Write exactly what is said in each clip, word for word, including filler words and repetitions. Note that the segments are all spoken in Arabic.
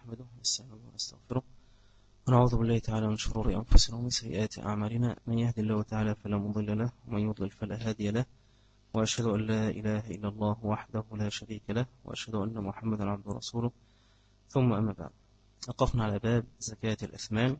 نحمده ونستعينه ونستغفره ونعوذ بالله تعالى من شرور أنفسنا ومن سيئات أعمالنا. من يهد الله تعالى فلا مضل له ومن يضلل فلا هادي له، وأشهد أن لا إله إلا الله وحده لا شريك له، وأشهد أن محمدا عبده ورسوله. ثم أما بعد، وقفنا على باب زكاة الأثمان.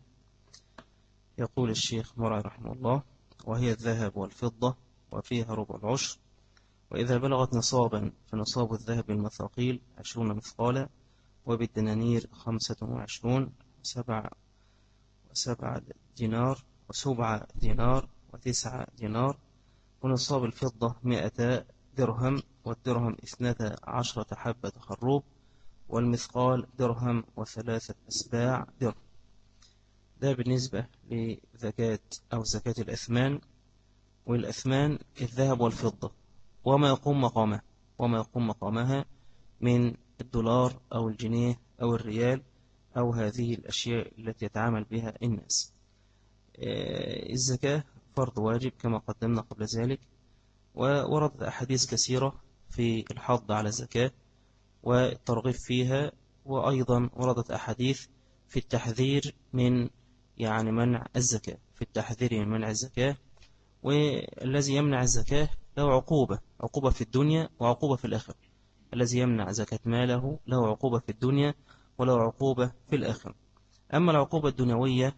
يقول الشيخ مرعي رحمه الله: وهي الذهب والفضة وفيها ربع العشر، وإذا بلغت نصابا فنصاب الذهب المثاقيل عشرون مثقالا، وبالدنانير خمسة وعشرون، وسبع وسبع دينار وسبع دينار وتسع دينار، ونصاب الفضة مئة درهم، والدرهم اثنتا عشرة حبة خروب، والمثقال درهم وثلاثة أسباع درهم. ده بالنسبة لزكاة أو زكاة الأثمان. والأثمان الذهب والفضة وما يقوم مقامها وما يقوم مقامها من الدولار أو الجنيه أو الريال أو هذه الأشياء التي يتعامل بها الناس. الزكاة فرض واجب كما قدمنا قبل ذلك، ووردت أحاديث كثيرة في الحض على الزكاة والترغيب فيها، وأيضا وردت أحاديث في التحذير من يعني منع الزكاة في التحذير من منع الزكاة. والذي يمنع الزكاة له عقوبة عقوبة في الدنيا وعقوبة في الآخرة. الذي يمنع زكاة ماله له عقوبة في الدنيا وله عقوبة في الآخرة. أما العقوبة الدنيوية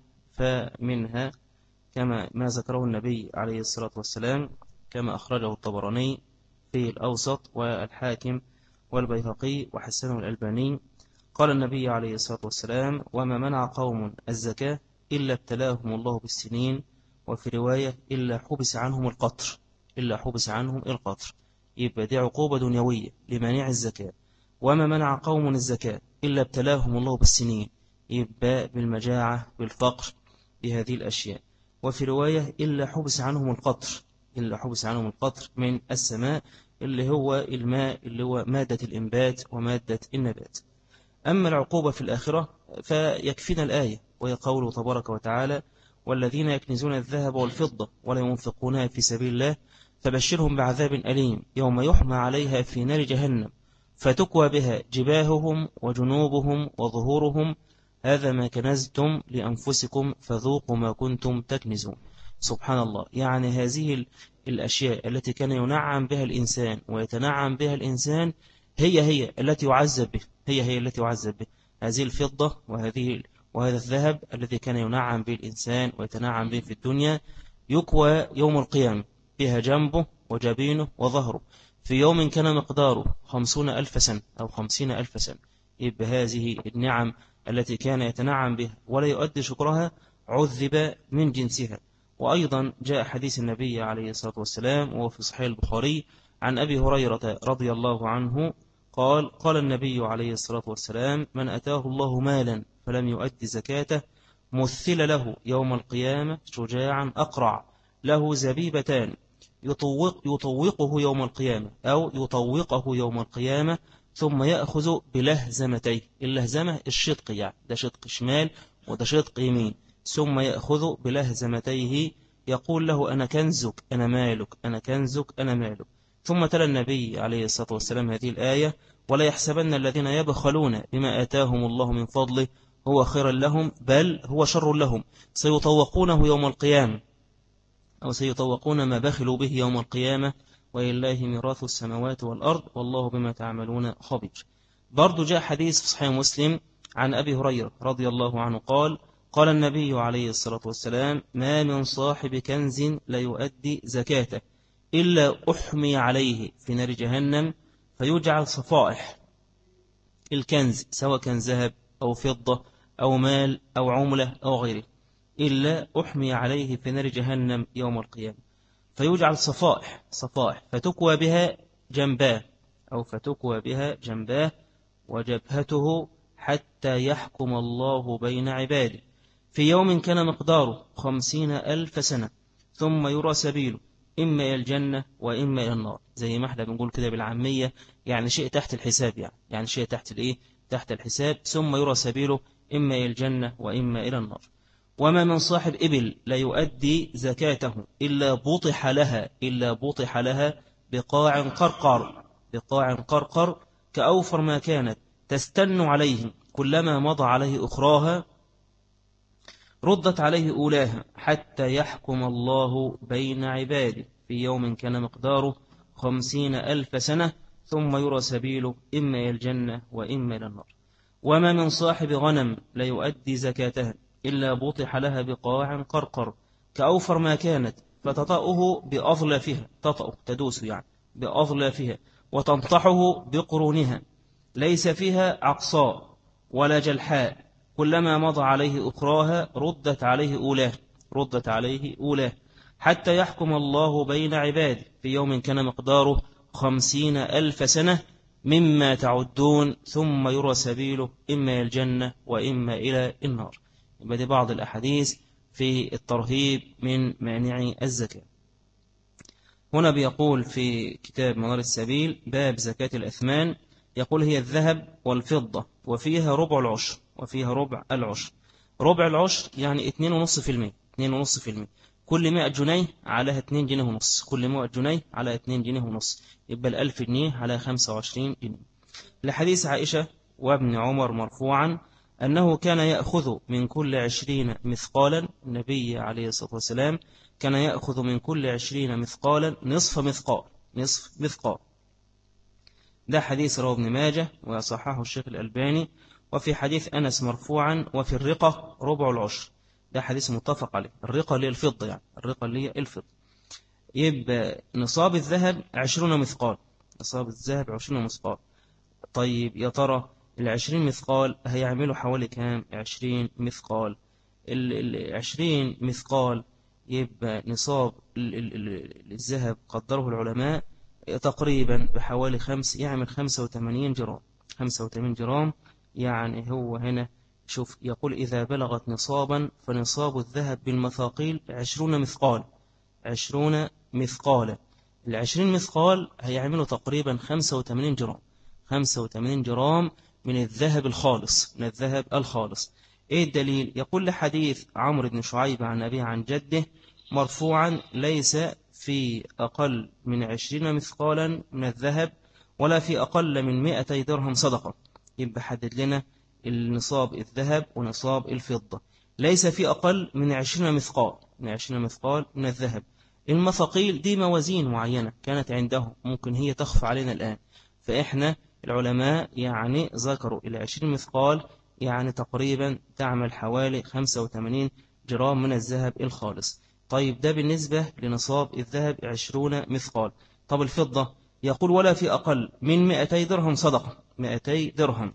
فمنها كما ما ذكره النبي عليه الصلاة والسلام، كما أخرجه الطبراني في الأوسط والحاكم والبيهقي وحسنه الألباني. قال النبي عليه الصلاة والسلام: وما منع قوم الزكاة إلا ابتلاهم الله بالسنين، وفي رواية إلا حبس عنهم القطر إلا حبس عنهم القطر. يبقى دي عقوبة دنيوية لمانع الزكاة. وما منع قوم الزكاة إلا ابتلاهم الله بالسنين، يبقى بالمجاعة بالفقر بهذه الأشياء. وفي رواية إلا حبس عنهم القطر إلا حبس عنهم القطر من السماء، اللي هو الماء اللي هو مادة الإنبات ومادة النبات. أما العقوبة في الآخرة فيكفينا الآية، وهي قوله تبارك وتعالى: والذين يكنزون الذهب والفضة ولا ينفقونها في سبيل الله فبشرهم بعذاب أليم يوم يحمى عليها في نار جهنم فتكوى بها جباههم وجنوبهم وظهورهم هذا ما كنزتم لأنفسكم فذوقوا ما كنتم تكنزون. سبحان الله. يعني هذه الأشياء التي كان ينعم بها الإنسان ويتنعم بها الإنسان هي هي التي يعذب به هي هي التي يعذب به هذه الفضة وهذه وهذا الذهب الذي كان ينعم به الإنسان ويتنعم به في الدنيا، يكوى يوم القيامة بها جنبه وجبينه وظهره في يوم كان مقداره خمسون ألف سنة أو خمسين ألف سنة. يبقى هذه النعم التي كان يتنعم بها ولا يؤدي شكرها عذب من جنسها. وأيضا جاء حديث النبي عليه الصلاة والسلام وهو في صحيح البخاري عن أبي هريرة رضي الله عنه قال: قال النبي عليه الصلاة والسلام: من أتاه الله مالا فلم يؤدي زكاته مثل له يوم القيامة شجاعا أقرع له زبيبتان يطوق يطوقه يوم القيامة أو يطوقه يوم القيامة ثم يأخذ بلهزمتيه. اللهزمة الشدق، يعني ده شدق شمال وده شدق يمين. ثم يأخذ بلهزمتيه يقول له: أنا كنزك أنا مالك أنا كنزك أنا مالك. ثم تلا النبي عليه الصلاة والسلام هذه الآية: ولا يحسبن الذين يبخلون بما آتاهم الله من فضله هو خير لهم بل هو شر لهم سيطوقونه يوم القيامة أو سيطوقون ما بخلوا به يوم القيامة ولله ميراث السماوات والأرض والله بما تعملون خبير. برضو جاء حديث في صحيح مسلم عن أبي هريرة رضي الله عنه قال: قال النبي عليه الصلاة والسلام: ما من صاحب كنز لا يؤدي زكاته إلا أحمي عليه في نار جهنم فيجعل صفائح الكنز سواء كان ذهب أو فضة أو مال أو عملة أو غيره، إلا أحمي عليه في نار جهنم يوم القيامة فيجعل صفائح صفائح فتكوى بها جنباه أو فتكوى بها جنباه وجبهته حتى يحكم الله بين عباده في يوم كان مقداره خمسين ألف سنة ثم يرى سبيله إما إلى الجنة وإما إلى النار. زي ما احنا بنقول كده بالعامية، يعني شيء تحت الحساب، يعني يعني شيء تحت الإيه تحت الحساب. ثم يرى سبيله إما إلى الجنة وإما إلى النار. وما من صاحب إبل لا يؤدي زكاته إلا بطح لها إلا بطح لها بقاع قرقر بقاع قرقر كأوفر ما كانت تستن عليه كلما مضى عليه أخراها ردت عليه أولاها حتى يحكم الله بين عباده في يوم كان مقداره خمسين ألف سنة ثم يرى سبيله إما إلى الجنة وإما إلى النار. وما من صاحب غنم لا يؤدي زكاتها إلا بطح لها بقاع قرقر كأوفر ما كانت فتطأه بأظلافها، تطأه تدوس يعني بأظلافها وتنطحه بقرونها، ليس فيها عقصاء ولا جلحاء، كلما مضى عليه أخراها ردت عليه أولاه ردت عليه أولاه حتى يحكم الله بين عباده في يوم كان مقداره خمسين ألف سنة مما تعدون ثم يرى سبيله إما إلى الجنة وإما إلى النار. يبقى دي بعض الأحاديث في الترهيب من مانعي الزكاة. هنا بيقول في كتاب منار السبيل باب زكاة الأثمان، يقول هي الذهب والفضة وفيها ربع العشر وفيها ربع العشر. ربع العشر يعني اتنين ونص في المية اتنين ونص في المية كل مائة جنيه عليها اتنين جنيه ونص كل مائة جنيه على اتنين جنيه ونص يبقى الألف جنيه على خمسة وعشرين جنيه. لحديث عائشة وابن عمر مرفوعا أنه كان يأخذ من كل عشرين مثقالا، النبي عليه الصلاة والسلام كان يأخذ من كل عشرين مثقالا نصف مثقال نصف مثقال. ده حديث رواه ابن ماجه وصححه الشيخ الألباني. وفي حديث أنس مرفوعا وفي الرقة ربع العشر، ده حديث متفق عليه. الرقة اللي الفضة يعني الرقة اللي الفضة. يبقى نصاب الذهب عشرون مثقال نصاب الذهب عشرون مثقال. طيب يا ترى العشرين مثقال هيعملوا حوالي كام؟ عشرين مثقال. العشرين مثقال يبقى نصاب الذهب قدره العلماء تقريبا بحوالي خمس يعمل خمسة وثمانين جرام خمسة وثمانين جرام. يعني هو هنا شوف يقول إذا بلغت نصابا فنصاب الذهب بالمثاقيل عشرون مثقال عشرون مثقالا. العشرين مثقال هيعملوا تقريبا خمسة وثمانين جرام خمسة وثمانين جرام من الذهب الخالص من الذهب الخالص. إيه الدليل؟ يقول لحديث عمرو بن شعيب عن أبيه عن جده مرفوعا ليس في أقل من عشرين مثقالا من الذهب ولا في أقل من مئتي درهم صدقة. يبقى حدد لنا النصاب الذهب ونصاب الفضة، ليس في أقل من عشرين مثقال من عشرين مثقال من الذهب. المثاقيل دي موازين معينة كانت عندهم ممكن هي تخفى علينا الآن، فإحنا العلماء يعني ذكروا إلى عشرين مثقال يعني تقريبا تعمل حوالي خمسة وثمانين جرام من الذهب الخالص. طيب ده بالنسبة لنصاب الذهب عشرون مثقال. طب الفضة يقول ولا في أقل من مئتي درهم صدقة. مئتي درهم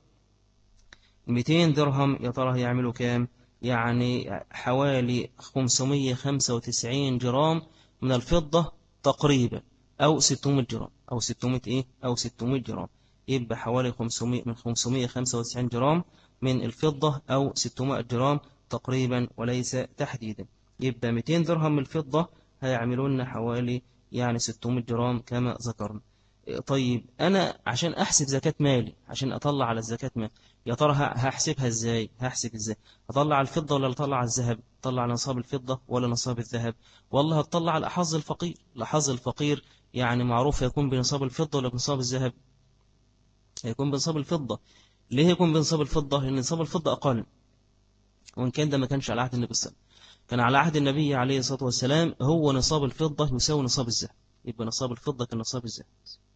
مئتين درهم يا ترى يعملوا كام؟ يعني حوالي خمسمائة وخمسة وتسعين جرام من الفضة تقريبا أو ستمائة جرام أو ستمائة إيه أو ستمائة جرام. يبقى حوالي خمسمائة من خمسمائة وخمسة وتسعين جرام من الفضة أو ستمائة جرام تقريبا وليس تحديدا. يبقى مئتين درهم من الفضة هيعملون حوالي يعني ستمائة جرام كما ذكرنا. طيب أنا عشان أحسب زكاة مالي عشان أطلع على الزكاة مالي يا ترى هحسبها إزاي؟ هحسب إزاي؟ هطلع على الفضة ولا أطلع على الذهب؟ أطلع على نصاب الفضة ولا نصاب الذهب؟ والله هتطلع على حظ الفقير. لحظ الفقير يعني معروف يكون بنصاب الفضة ولا بنصاب الذهب؟ يكون بنصاب الفضة. ليه يكون بنصاب الفضة؟ لأن نصاب الفضة أقل، وإن كان ده ما كانش على عهد النبي صلى الله عليه وسلم، كان على عهد النبي عليه الصلاة والسلام هو نصاب الفضة يساوي نصاب الذهب. يبقى نصاب الفضة كنصاب الذهب.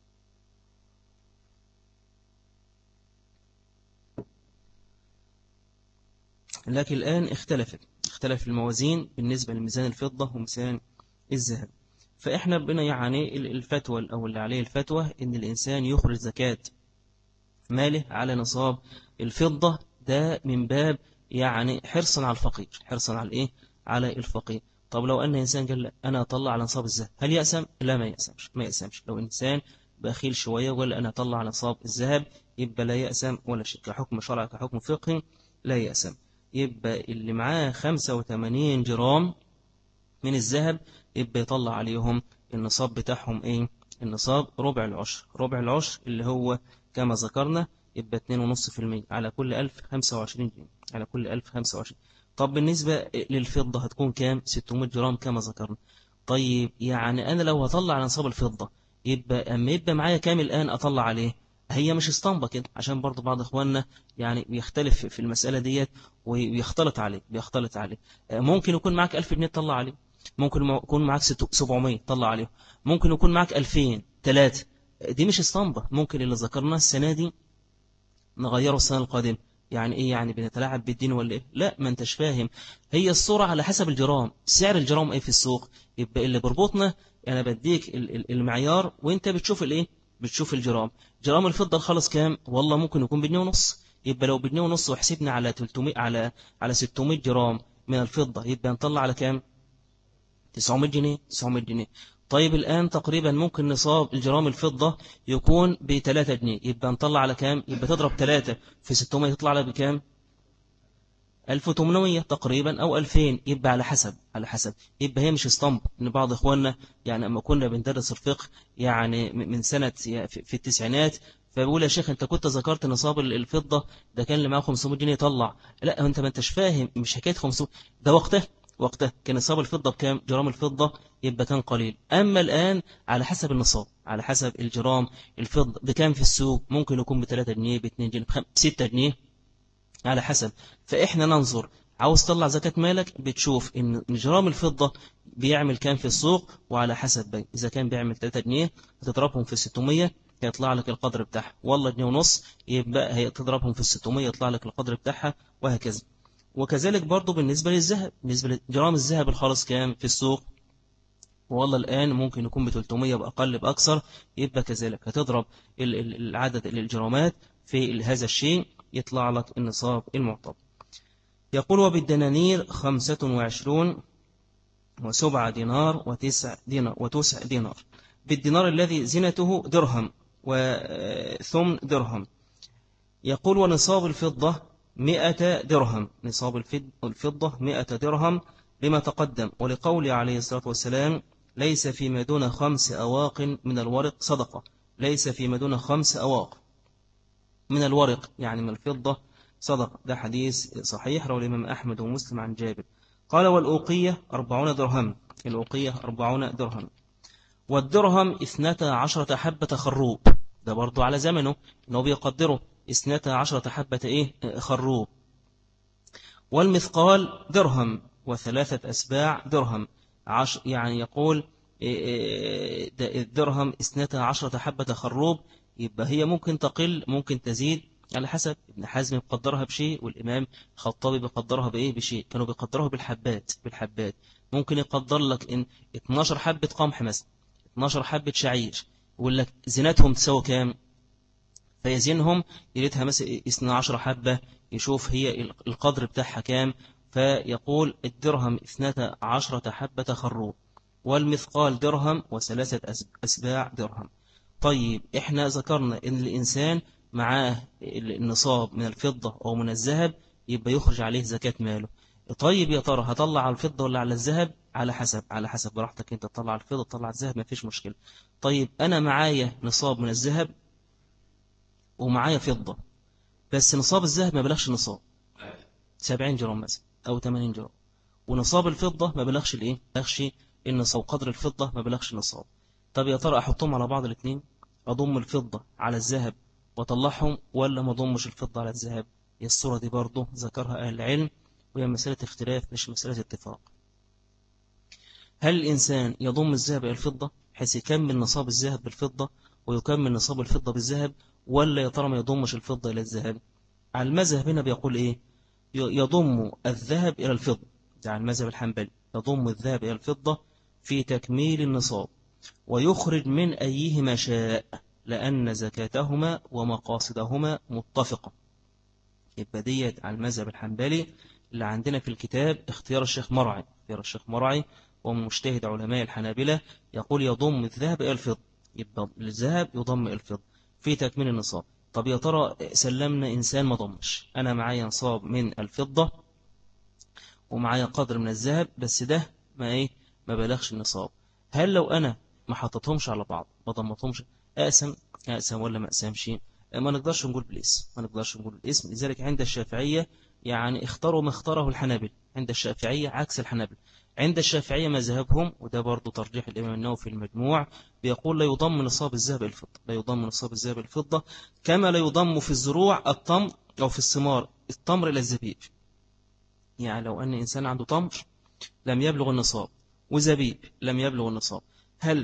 لكن الآن اختلفت اختلف الموازين بالنسبة لميزان الفضة وميزان الذهب. فإحنا بنا يعني الفتوى أو اللي عليه الفتوى إن الإنسان يخرج زكاة ماله على نصاب الفضة، ده من باب يعني حرصا على الفقير حرصا على إيه على الفقير. طب لو أن إنسان قال أنا أطلع على نصاب الذهب هل يأسم؟ لا ما يأسمش ما يأسمش. لو إنسان بخيل شوية وقال أنا أطلع على نصاب الذهب يبقى لا يأسم ولا شيء، كحكم شرع كحكم فقهي لا يأسم. يبقى اللي معاه خمسة وثمانين جرام من الذهب يبقى يطلع عليهم النصاب بتاعهم ايه؟ النصاب ربع العشر ربع العشر اللي هو كما ذكرنا يبقى اتنين ونص في المية على كل ألف خمسة وعشرين جنيه على كل ألف خمسة وعشرين. طب بالنسبة للفضة هتكون كام؟ ستمائة جرام كما ذكرنا. طيب يعني أنا لو هطلع على نصاب الفضة يبقى أما يبقى معايا كام الآن أطلع عليه؟ هي مش اسطمبة كده، عشان برضو بعض اخواننا يعني بيختلف في المسألة ديت ويختلط عليه بيختلط عليه. ممكن يكون معاك ألف جنيه تطلع عليه، ممكن يكون معاك سبعمية تطلع عليه، ممكن يكون معاك ألفين ثلاثة. دي مش اسطمبة. ممكن اللي ذكرناه السنة دي نغيره السنة القادمة. يعني ايه؟ يعني بنتلاعب بالدين ولا ايه؟ لا، ما انتش فاهم. هي الصورة على حسب الجرام، سعر الجرام ايه في السوق. يبقى اللي بربطنا انا بديك المعيار وانت بتشوف الايه، بتشوف الجرام. جرام الفضة الخالص كام؟ والله ممكن يكون بجنيه ونص. يبقى لو بجنيه ونص وحسبنا على ثلاثمائة على على ستمائة جرام من الفضة، يبقى نطلع على كام؟ تسعمائة جنيه. تسعمائة جنيه. طيب الآن تقريبا ممكن نصاب الجرام الفضة يكون ب ثلاثة جنيه، يبقى نطلع على كام؟ يبقى تضرب ثلاثة في ستمائة تطلع على بكام؟ ألف وثمانمائة تقريبا أو ألفين. يبقى على حسب على حسب يبقى هي مش اسطمب. ان بعض اخواننا يعني اما كنا بندرس الفقه يعني من سنة في التسعينات، فبيقول يا شيخ انت كنت ذكرت نصاب الفضة ده كان اللي معاه خمسمائة جنيه يطلع. لا، انت ما انتش فاهم، مش حكاية خمسمائة. ده وقته وقته كان نصاب الفضة بكام؟ جرام الفضة يبقى كان قليل. أما الآن على حسب النصاب، على حسب الجرام الفضة بكام في السوق. ممكن يكون ب ثلاثة جنيه، ب اثنين جنيه، ب ستة جنيه، على حسب. فإحنا ننظر، عاوز تطلع زكاة مالك بتشوف إن جرام الفضة بيعمل كام في السوق، وعلى حسب بي. إذا كان بيعمل ثلاثة جنيه هتضربهم في ستمائة هيطلع لك القدر بتاعها، والله جنيه ونص يبقى هي تضربهم في ستمائة يطلع لك القدر بتاعها، وهكذا. وكذلك برضو بالنسبة للذهب، بالنسبة لجرام الذهب الخالص كام في السوق، والله الآن ممكن يكون ب ثلاثمائة بأقل بأكثر. يبقى كذلك هتضرب العدد الجرامات في هذا الشيء يطلع لك النصاب المعتبر. يقول وبالدنانير خمسة وعشرون وسبعة دينار وتسع دينار, وتسع دينار. بالدينار الذي زنته درهم وثمن درهم. يقول ونصاب الفضة مئة درهم. نصاب الفضة مئة درهم لما تقدم، ولقول عليه الصلاة والسلام ليس فيما دون خمس أواق من الورق صدقة. ليس فيما دون خمس أواق من الورق يعني من الفضة صدقة. ده حديث صحيح رواه الإمام أحمد ومسلم عن جابر. قال والأوقية أربعون درهم. الأوقية أربعون درهم. والدرهم اثنتا عشرة حبة خروب. ده برضو على زمنه إنه بيقدره اثنتا عشرة حبة إيه خروب. والمثقال درهم وثلاثة أسباع درهم. عش يعني يقول الدرهم اثنتا عشرة حبة خروب. يبقى هي ممكن تقل ممكن تزيد على حسب. ابن حزم يقدرها بشيء والإمام الخطابي بيقدرها بإيه بشيء. كانوا بيقدروها بالحبات بالحبات. ممكن يقدر لك إن اتناشر حبة قمح مثلا، اتناشر حبة شعير، يقول لك زينتهم تساوي كام، فيزينهم يريدها مثلا اثنا عشر حبة، يشوف هي القدر بتاعها كام، فيقول الدرهم اثنتا عشرة حبة خروب، والمثقال درهم وثلاثة أسباع درهم. طيب احنا ذكرنا ان الانسان معاه النصاب من الفضة او من الذهب يبقى يخرج عليه زكاة ماله. طيب يا ترى هطلع على الفضة ولا على الذهب؟ على حسب على حسب براحتك انت تطلع على الفضة تطلع على الذهب ما فيش مشكلة. طيب انا معايا نصاب من الذهب ومعايا فضة، بس نصاب الذهب ما بلغش نصاب سبعين جرام مثلا او ثمانين جرام، ونصاب الفضة ما بلغش الايه ما بلغش النصاب، قدر الفضة ما بلغش النصاب. طب يا ترى احطهم على بعض الاثنين، اضم الفضة على الذهب واطلعهم، ولا ما اضمش الفضة على الذهب؟ هي الصورة دي برضه ذكرها اهل العلم، وهي مسألة اختلاف مش مسألة اتفاق. هل الانسان يضم الذهب الى الفضة حيث يكمل نصاب الذهب بالفضة ويكمل نصاب الفضة بالذهب، ولا يا ترى ما يضمش الفضة الى الذهب؟ على المذهب هنا بيقول ايه، يضم الذهب الى الفضة. ده على المذهب الحنبلي، يضم الذهب الى الفضة في تكميل النصاب، ويخرج من أيهما شاء لأن زكاتهما ومقاصدهما متفقة. يبقى ديت على المذهب الحنبلي اللي عندنا في الكتاب اختيار الشيخ مرعي. اختيار الشيخ مرعي ومن مجتهد علماء الحنابلة يقول يضم الذهب إلى الفضة. يبقى الذهب يضم إلى الفضة في تكميل النصاب. طب يا ترى سلمنا إنسان ما ضمش، أنا معايا نصاب من الفضة ومعايا قدر من الذهب بس ده ما إيه ما بلغش النصاب، هل لو أنا ما حطتهمش على بعض ما ضمتهمش أقسم أقسم ولا ما أقسمش؟ ما نقدرش نقول بالاسم ما نقدرش نقول بالاسم. لذلك عند الشافعية يعني اختاروا ما اختاره الحنابل. عند الشافعية عكس الحنابلة. عند الشافعية مذهبهم، وده برضو ترجيح الإمام النووي في المجموع، بيقول لا يضم نصاب الذهب الفضة، لا يضم نصاب الذهب الفضة، كما لا يضم في الزروع التمر أو في الثمار التمر إلى الزبيب. يعني لو أن إنسان عنده تمر لم يبلغ النصاب وزبيب لم يبلغ النصاب، هل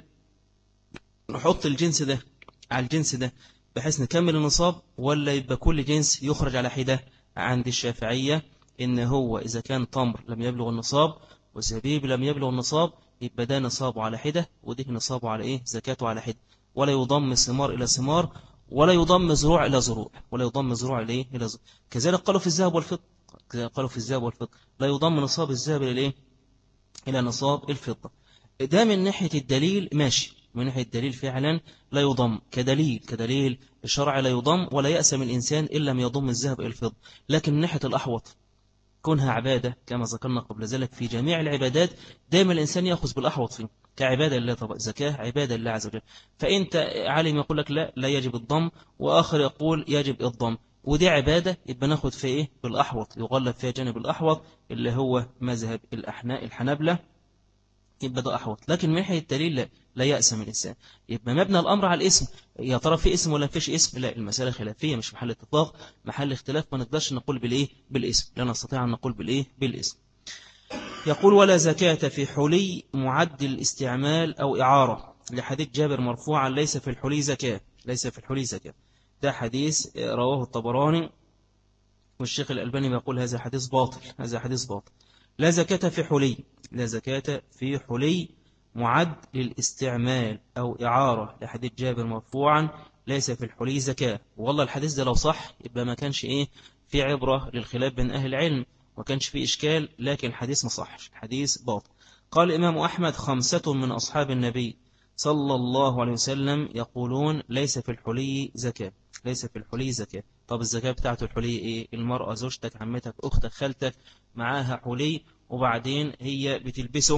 نحط الجنس ده على الجنس ده بحيث نكمل النصاب، ولا يبقى كل جنس يخرج على حدة؟ عند الشافعية إن هو إذا كان تمر لم يبلغ النصاب وزبيب لم يبلغ النصاب، يبقى ده نصابه على حدة وده نصابه على إيه؟ زكاته على حدة. ولا يضم ثمار إلى ثمار، ولا يضم زروع إلى زروع، ولا يضم زروع إلى إيه؟ إلى زروع. كذلك قالوا في الذهب والفضة، كذلك قالوا في الذهب والفضة لا يضم نصاب الذهب إلى إيه؟ إلى نصاب الفضة. ده من ناحية الدليل ماشي، من ناحية الدليل فعلا لا يضم، كدليل كدليل الشرع لا يضم، ولا يأسم الإنسان إلا لم يضم الذهب إلى الفضة. لكن من ناحية الأحوط كونها عبادة كما ذكرنا قبل ذلك في جميع العبادات، دائما الإنسان يأخذ بالأحوط فيه كعبادة لله. طبعا زكاة عبادة لله عز وجل، فأنت عالم يقول لك لا لا يجب الضم، وآخر يقول يجب الضم، ودي عبادة يبقى ناخد في إيه؟ بالأحوط، يغلب فيها جانب الأحوط اللي هو مذهب الأحناء الحنابلة، يبقى ده أحوط. لكن من ناحية الدليل لا, لا يأسم الإنسان. يبقى مبنى الأمر على الاسم، يا ترى في اسم ولا فيش اسم؟ لا، المسألة خلافية مش محل اتفاق، محل اختلاف، ما نقدرش نقول بالإيه؟ بالاسم، لا نستطيع أن نقول بالإيه؟ بالاسم. يقول ولا زكاة في حلي معد الاستعمال أو إعارة، لحديث جابر مرفوعا ليس في الحلي زكاة، ليس في الحلي زكاة. ده حديث رواه الطبراني، والشيخ الألباني بيقول هذا حديث باطل، هذا حديث باطل. لا زكاة في حلي، لا زكاة في حلي معد للاستعمال أو إعارة، لحديث جابر مرفوعا ليس في الحلي زكاة. والله الحديث ده لو صح يبقى ما كانش إيه في عبرة للخلاف بين أهل العلم، ما كانش في إشكال، لكن الحديث ما صحش، الحديث باطل. قال الإمام أحمد خمسة من أصحاب النبي صلى الله عليه وسلم يقولون ليس في الحلي زكاة، ليس في الحلي زكاة. طب الزكاة بتاعته الحلي إيه؟ المرأة زوجتك عمتك أختك خالتك معاها حلي وبعدين هي بتلبسه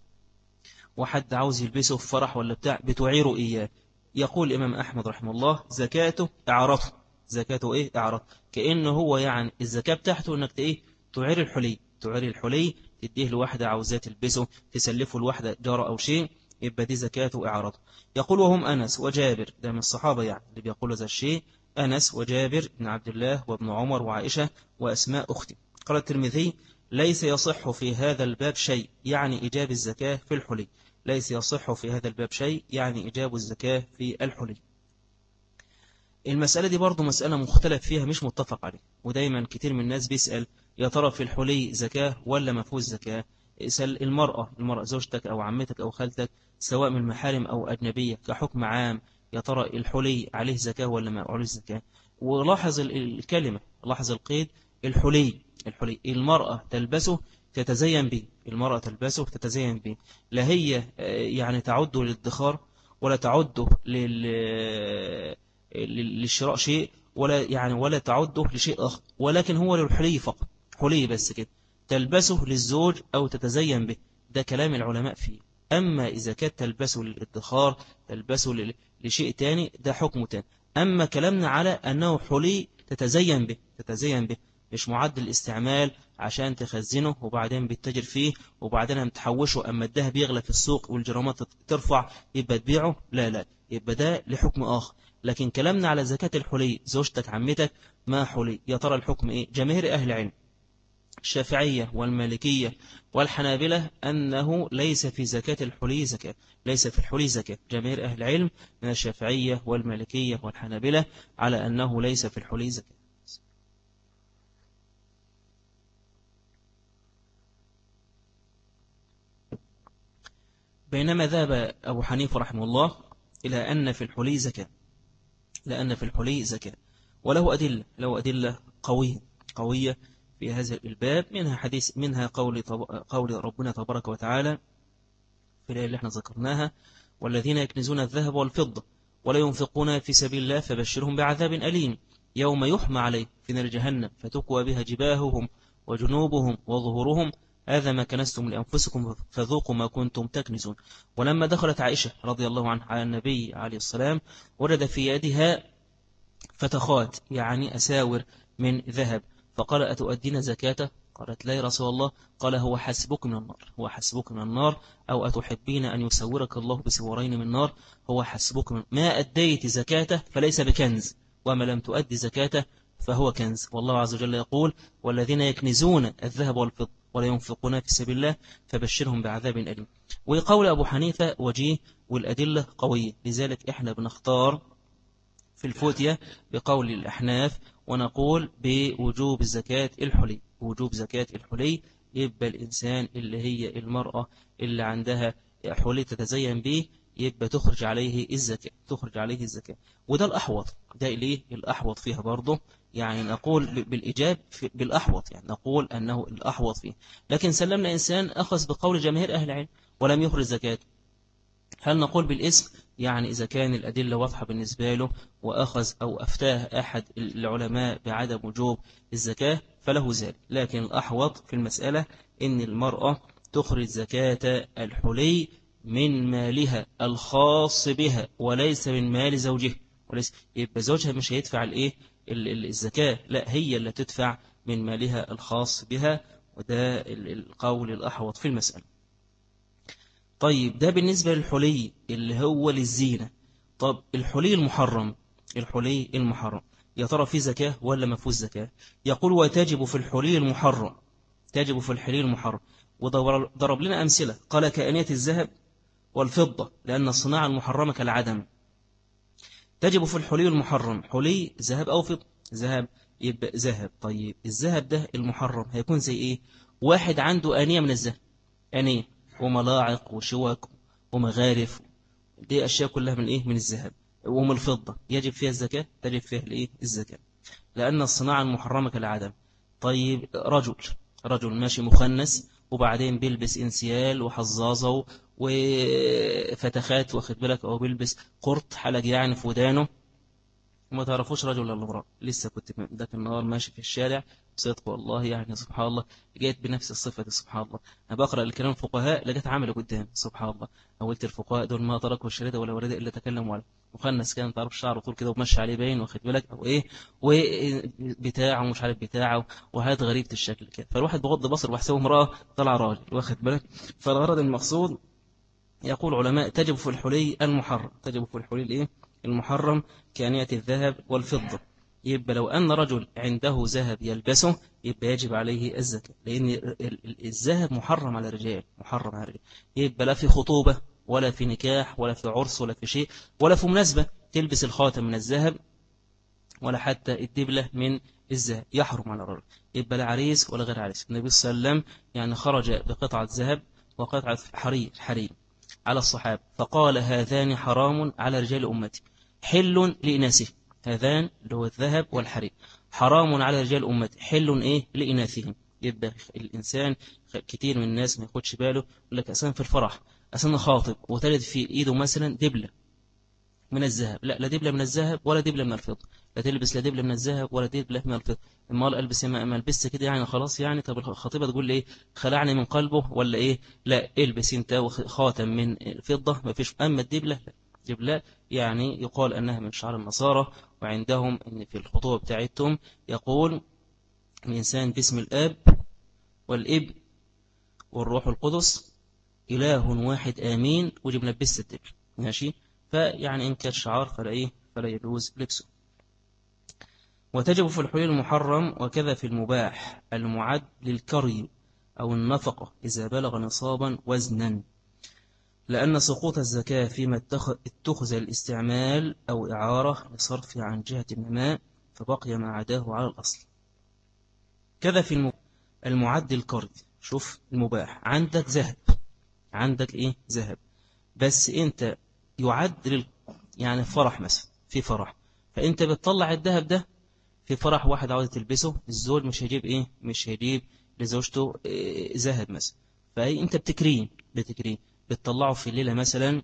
وحد عاوز يلبسه في فرح ولا بتاع بتعيره إياه، يقول الإمام أحمد رحمه الله زكاته إعارته، زكاته إيه؟ إعارته. كأنه هو يعني الزكاة بتاعته إنك إيه؟ تعير الحلي، تعير الحلي تديه لواحدة عاوزاه تلبسه، تسلفه لواحدة جارة أو شيء، يبقى دي زكاته إعارته. يقول وهم أنس وجابر، ده من الصحابة يعني اللي بيقولوا ذا الشيء، أنس وجابر بن عبد الله وابن عمر وعائشة وأسماء أختي. قال الترمذي ليس يصح في هذا الباب شيء يعني إيجاب الزكاة في الحلي، ليس يصح في هذا الباب شيء يعني إيجاب الزكاة في الحلي. المسألة دي برضو مسألة مختلف فيها مش متفق عليه، ودايما كتير من الناس بيسأل يا ترى في الحلي زكاة ولا ما فيهوش زكاة. اسأل المرأة، المرأة زوجتك أو عمتك أو خالتك سواء من محارم أو أجنبية كحكم عام، يا ترى الحلي عليه زكاة ولا ما عليه زكاة. ولاحظ الكلمة، لاحظ القيد الحلي، الحلي المرأة تلبسه تتزين به، المرأة تلبسه تتزين به، لا هي يعني تعده للادخار ولا تعده لل للشراء شيء، ولا يعني ولا تعده لشيء آخر، ولكن هو للحلي فقط، حلي بس كده، تلبسه للزوج أو تتزين به، ده كلام العلماء فيه. أما إذا كانت تلبسه للادخار تلبسه لشيء تاني ده حكم تاني. أما كلامنا على أنه حلي تتزين به، تتزين به مش معد الاستعمال عشان تخزنه وبعدين بتتاجر فيه وبعدين تحوشه، أما الذهب يغلى في السوق والجرامات ترفع يبقى تبيعه، لا لا، يبقى ده لحكم آخر. لكن كلامنا على زكاة الحلي زوجتك عمتك ما حلي، يا ترى الحكم إيه؟ جماهير أهل العلم الشافعية والمالكية والحنابلة أنه ليس في زكاة الحلي زكاة، ليس في الحلي زكاة. جماهير أهل العلم من الشافعية والمالكية والحنابلة على أنه ليس في الحلي زكاة. بينما ذهب أبو حنيفة رحمه الله إلى أن في الحلي زكاة، لأن في الحلي زكاة، وله أدلة، له أدلة قوية قوية في هذا الباب، منها حديث، منها قول قول ربنا تبارك وتعالى في الآية اللي احنا ذكرناها والذين يكنزون الذهب والفضة ولا ينفقون في سبيل الله فبشرهم بعذاب أليم يوم يحمى عليه في نار جهنم فتكوى بها جباههم وجنوبهم وظهورهم هذا ما كنزتم لأنفسكم فذوقوا ما كنتم تكنزون. ولما دخلت عائشة رضي الله عنها على النبي عليه السلام وجد في يدها فتخات يعني أساور من ذهب، فقال أتؤدين زكاة؟ قالت لا يا رسول الله. قال هو حسبك من النار، هو حسبك من النار، أو أتحبين أن يسورك الله بسورين من النار. هو حسبك من ما أديت زكاته فليس بكنز، وما لم تؤدي زكاته فهو كنز. والله عز وجل يقول والذين يكنزون الذهب والفضة ولا ينفقون في سبيل الله فبشرهم بعذاب أليم. وقول أبو حنيفة وجيه والأدلة قوية، لذلك إحنا بنختار في الفتية بقول الأحناف ونقول بوجوب الزكاة الحلي. وجوب زكاة الحلي يبقى الإنسان اللي هي المرأة اللي عندها حلي تتزين به يبقى تخرج عليه الزكاة، تخرج عليه الزكاة. وده الأحوط، ده ليه الأحوط فيها برضه، يعني نقول بالإجاب بالأحوط، يعني نقول أنه الأحوط فيه. لكن سلمنا إنسان أخذ بقول جماهير أهل العلم ولم يخرج زكاة، هل نقول بالاسم؟ يعني إذا كان الأدلة واضحة بالنسبة له وأخذ أو أفتاه أحد العلماء بعدم وجوب الزكاة فله ذلك. لكن الأحوط في المسألة إن المرأة تخرج زكاة الحلي من مالها الخاص بها وليس من مال زوجها، وليس يبقى زوجها مش هيدفع الإيه الزكاة، لا هي اللي تدفع من مالها الخاص بها. وده القول الأحوط في المسألة. طيب ده بالنسبة للحلي اللي هو للزينة. طب الحلي المحرم، الحلي المحرم يا ترى فيه زكاة ولا ما فيهوش زكاة؟ يقول وتجب في الحلي المحرم، تجب في الحلي المحرم. وضرب لنا أمثلة، قال كأنية الذهب والفضة لأن الصناعة المحرمة كالعدم. تجب في الحلي المحرم، حلي ذهب أو فضة، ذهب يبقى ذهب. طيب الذهب ده المحرم هيكون زي إيه؟ واحد عنده آنية من الذهب، آنية وملاعق وشوك ومغارف، دي أشياء كلها من إيه؟ من الذهب. ومن الفضة يجب فيها الزكاة، تجب فيها الإيه؟ الزكاة، لأن الصناعة المحرمة كالعدم. طيب رجل، رجل ماشي مخنث وبعدين بيلبس انسيال وحظاظه وفتخات واخد بالك، أو بيلبس قرط حلق يعني في ودانه، وما تعرفوش رجل ولا امرأة. لسه كنت ذاك النهار ماشي في الشارع صدق والله، يعني سبحان الله جيت بنفس الصفة دي سبحان الله. أنا بقرأ الكلام الفقهاء لقيت عمل قدام سبحان الله. قلت الفقهاء دول ما تركوا الشريدة ولا ورد إلا تكلموا ولا مخنث كان تعرف شعره طول كده ومشي عليه باين واخد بالك أو إيه وبتاعه ومش عارف بتاعه وحاجات غريبة الشكل كده. فالواحد بغض بصر وحسبه امرأة طلع راجل واخد بالك. فالغرض المقصود يقول علماء تجب في الحلي المحرم، تجب في الحلي الإيه؟ المحرم كأنية الذهب والفضة. يبقى لو أن رجل عنده ذهب يلبسه يبقى يجب عليه الزكاة، لأن الذهب محرم على الرجال، محرم على الرجال. يبقى لا في خطوبة ولا في نكاح ولا في عرس ولا في شيء ولا في مناسبة تلبس الخاتم من الذهب ولا حتى الدبلة من الذهب، يحرم على الرجل. يبقى لا عريس ولا غير عريس. النبي صلى الله عليه وسلم يعني خرج بقطعة ذهب وقطعة حرير حرير على الصحابة فقال هذان حرام على رجال أمتي حل لإناثهم. هذان اللي هو الذهب والحرير حرام على رجال أمتي حل إيه لإناثهم. يبقى الإنسان كتير من الناس ما ياخدش باله، يقول لك أساسا في الفرح أساسا خاطب وتجد في إيده مثلا دبلة من الذهب، لا لا دبلة من الذهب ولا دبلة من الفضة، لا تلبس لا دبلة من الذهب ولا دبلة من الفضة. امال البس ما البس كده يعني خلاص يعني. طب الخطيبة تقول لي ايه خلعني من قلبه ولا ايه؟ لا البس انت خاتم من الفضة ما فيش. اما الدبلة لا، دبلة يعني يقال انها من شعر النصارى، وعندهم ان في الخطوبة بتاعتهم يقول الانسان باسم الاب والابن والروح القدس اله واحد امين وجب لبست الدبلة ماشي. فيعني إن كان شعار فلا إيه فلا يجوز لبسه. وتجب في الحلي المحرم وكذا في المباح المعد للكري أو النفقة إذا بلغ نصابا وزنا، لأن سقوط الزكاة فيما اتخذ الاستعمال أو إعارة لصرف عن جهة النماء فبقي ما عداه على الأصل. كذا في المعد للكري. شوف المباح عندك ذهب، عندك إيه ذهب بس أنت يعد لل... يعني فرح مثلا في فرح فانت بتطلع الذهب ده في فرح واحد عاوز تلبسه، الزوج مش هيجيب ايه مش هيجيب لزوجته إيه ذهب مثلا، فانت بتكريه بتكريه بتطلعه في الليلة مثلا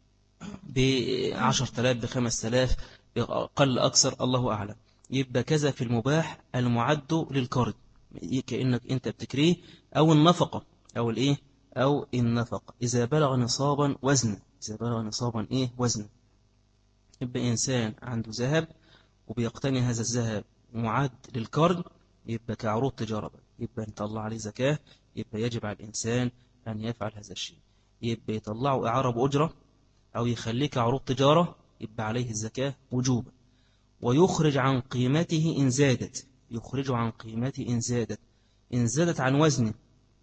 بعشر تلاف بخمس تلاف قل أكثر الله أعلم. يبقى كذا في المباح المعد للقرض كأنك انت بتكريه أو النفقة أو الايه أو النفقة إذا بلغ نصابا وزنا، إذا بلغ نصابا إيه وزن. يبقى إنسان عنده ذهب وبيقتني هذا الذهب معد للقرض يبقى كعروض تجارة بقى. يبقى نطلع عليه زكاة، يبقى يجب على الإنسان أن يفعل هذا الشيء. يبقى يطلعوا إعارة بأجرة أو يخليك عروض تجارة، يبقى عليه الزكاة وجوبا. ويخرج عن قيمته إن زادت، يخرج عن قيمته إن زادت، إن زادت عن وزنه،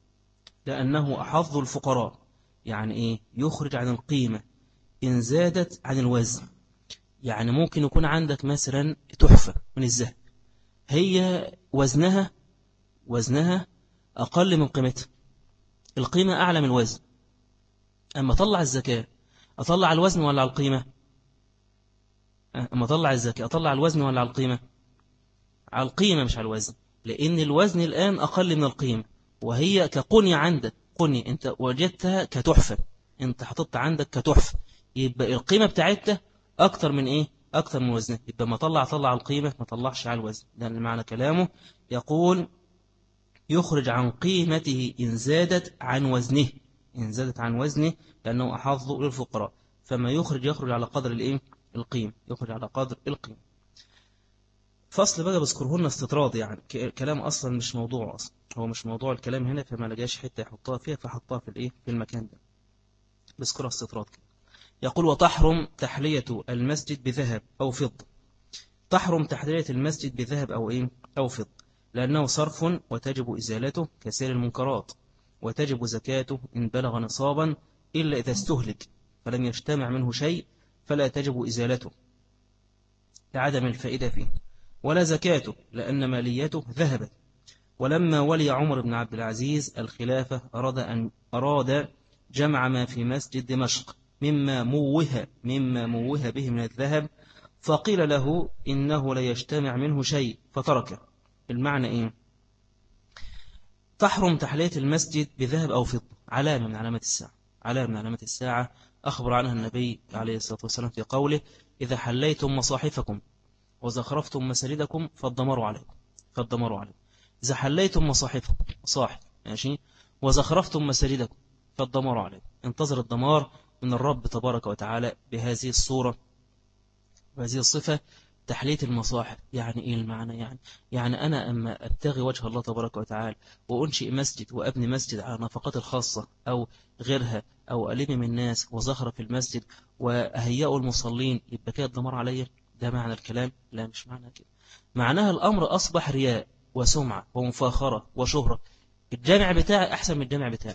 لأنه أحظ الفقراء. يعني إيه يخرج عن القيمة؟ إن زادت عن الوزن. يعني ممكن يكون عندك مثلا تحفة من الذهب، هي وزنها وزنها أقل من قيمتها، القيمة أعلى من الوزن. أما طلع الزكاة أطلع على الوزن ولا على القيمة؟ أما طلع الزكاة أطلع على الوزن ولا على القيمة؟ على القيمة مش على الوزن، لأن الوزن الآن أقل من القيمة، وهي كقنية عندك، قنية أنت وجدتها كتحفة، أنت حطت عندك كتحفة، يبقى القيمة بتاعتها أكتر من إيه؟ أكتر من وزنها. يبقى ما طلع طلع على القيمة، ما طلعش على الوزن. لأن معنى كلامه يقول يخرج عن قيمته إن زادت عن وزنه، إن زادت عن وزنه، لأنه أحظ للفقراء. فما يخرج يخرج على قدر الإيه؟ القيمة، يخرج على قدر القيمة. فصل بقى بذكره لنا استطراد، يعني كلام أصلا مش موضوع، أصلا هو مش موضوع الكلام هنا، فما لقاش حتة يحطها فيها فحطها في الإيه؟ في المكان ده، بذكرها استطراد كده. يقول وتحرم تحلية المسجد بذهب أو فضة. تحرم تحلية المسجد بذهب أو إيه؟ أو فضة، لأنه صرف وتجب إزالته كسائر المنكرات، وتجب زكاته إن بلغ نصابا، إلا إذا استهلك فلم يجتمع منه شيء فلا تجب إزالته لعدم الفائدة فيه، ولا زكاته لأن ماليته ذهبت. ولما ولي عمر بن عبد العزيز الخلافة أراد أن أراد جمع ما في مسجد دمشق مما موه مما موه به من الذهب، فقيل له إنه لا يجتمع منه شيء فتركه. المعنى إيه؟ تحرم تحلية المسجد بذهب أو فضة، علامة من علامات الساعة، علامة من علامات الساعة أخبر عنها النبي عليه الصلاة والسلام في قوله إذا حليتم مصاحفكم وزخرفتم مساجدكم فالدمروا عليكم، فالدمروا عليكم. إذا حليتم مصاحفكم، صاحب ماشي، وزخرفتم مساجدكم فالدمروا عليكم. انتظر الدمار من الرب تبارك وتعالى بهذه الصورة وهذه الصفة، تحلية المصاحف. يعني إيه المعنى؟ يعني يعني أنا أما أبتغي وجه الله تبارك وتعالى وأنشئ مسجد وأبني مسجد على نفقات الخاصة أو غيرها، أو ألم من الناس وزخرف في المسجد وأهيئوا المصلين، يبقى كده الدمار عليا؟ ده معنى الكلام؟ لا، مش معنى كده. معناها الأمر أصبح رياء وسمعة ومفاخرة وشهرة. الجامع بتاعي أحسن من الجامع بتاعي،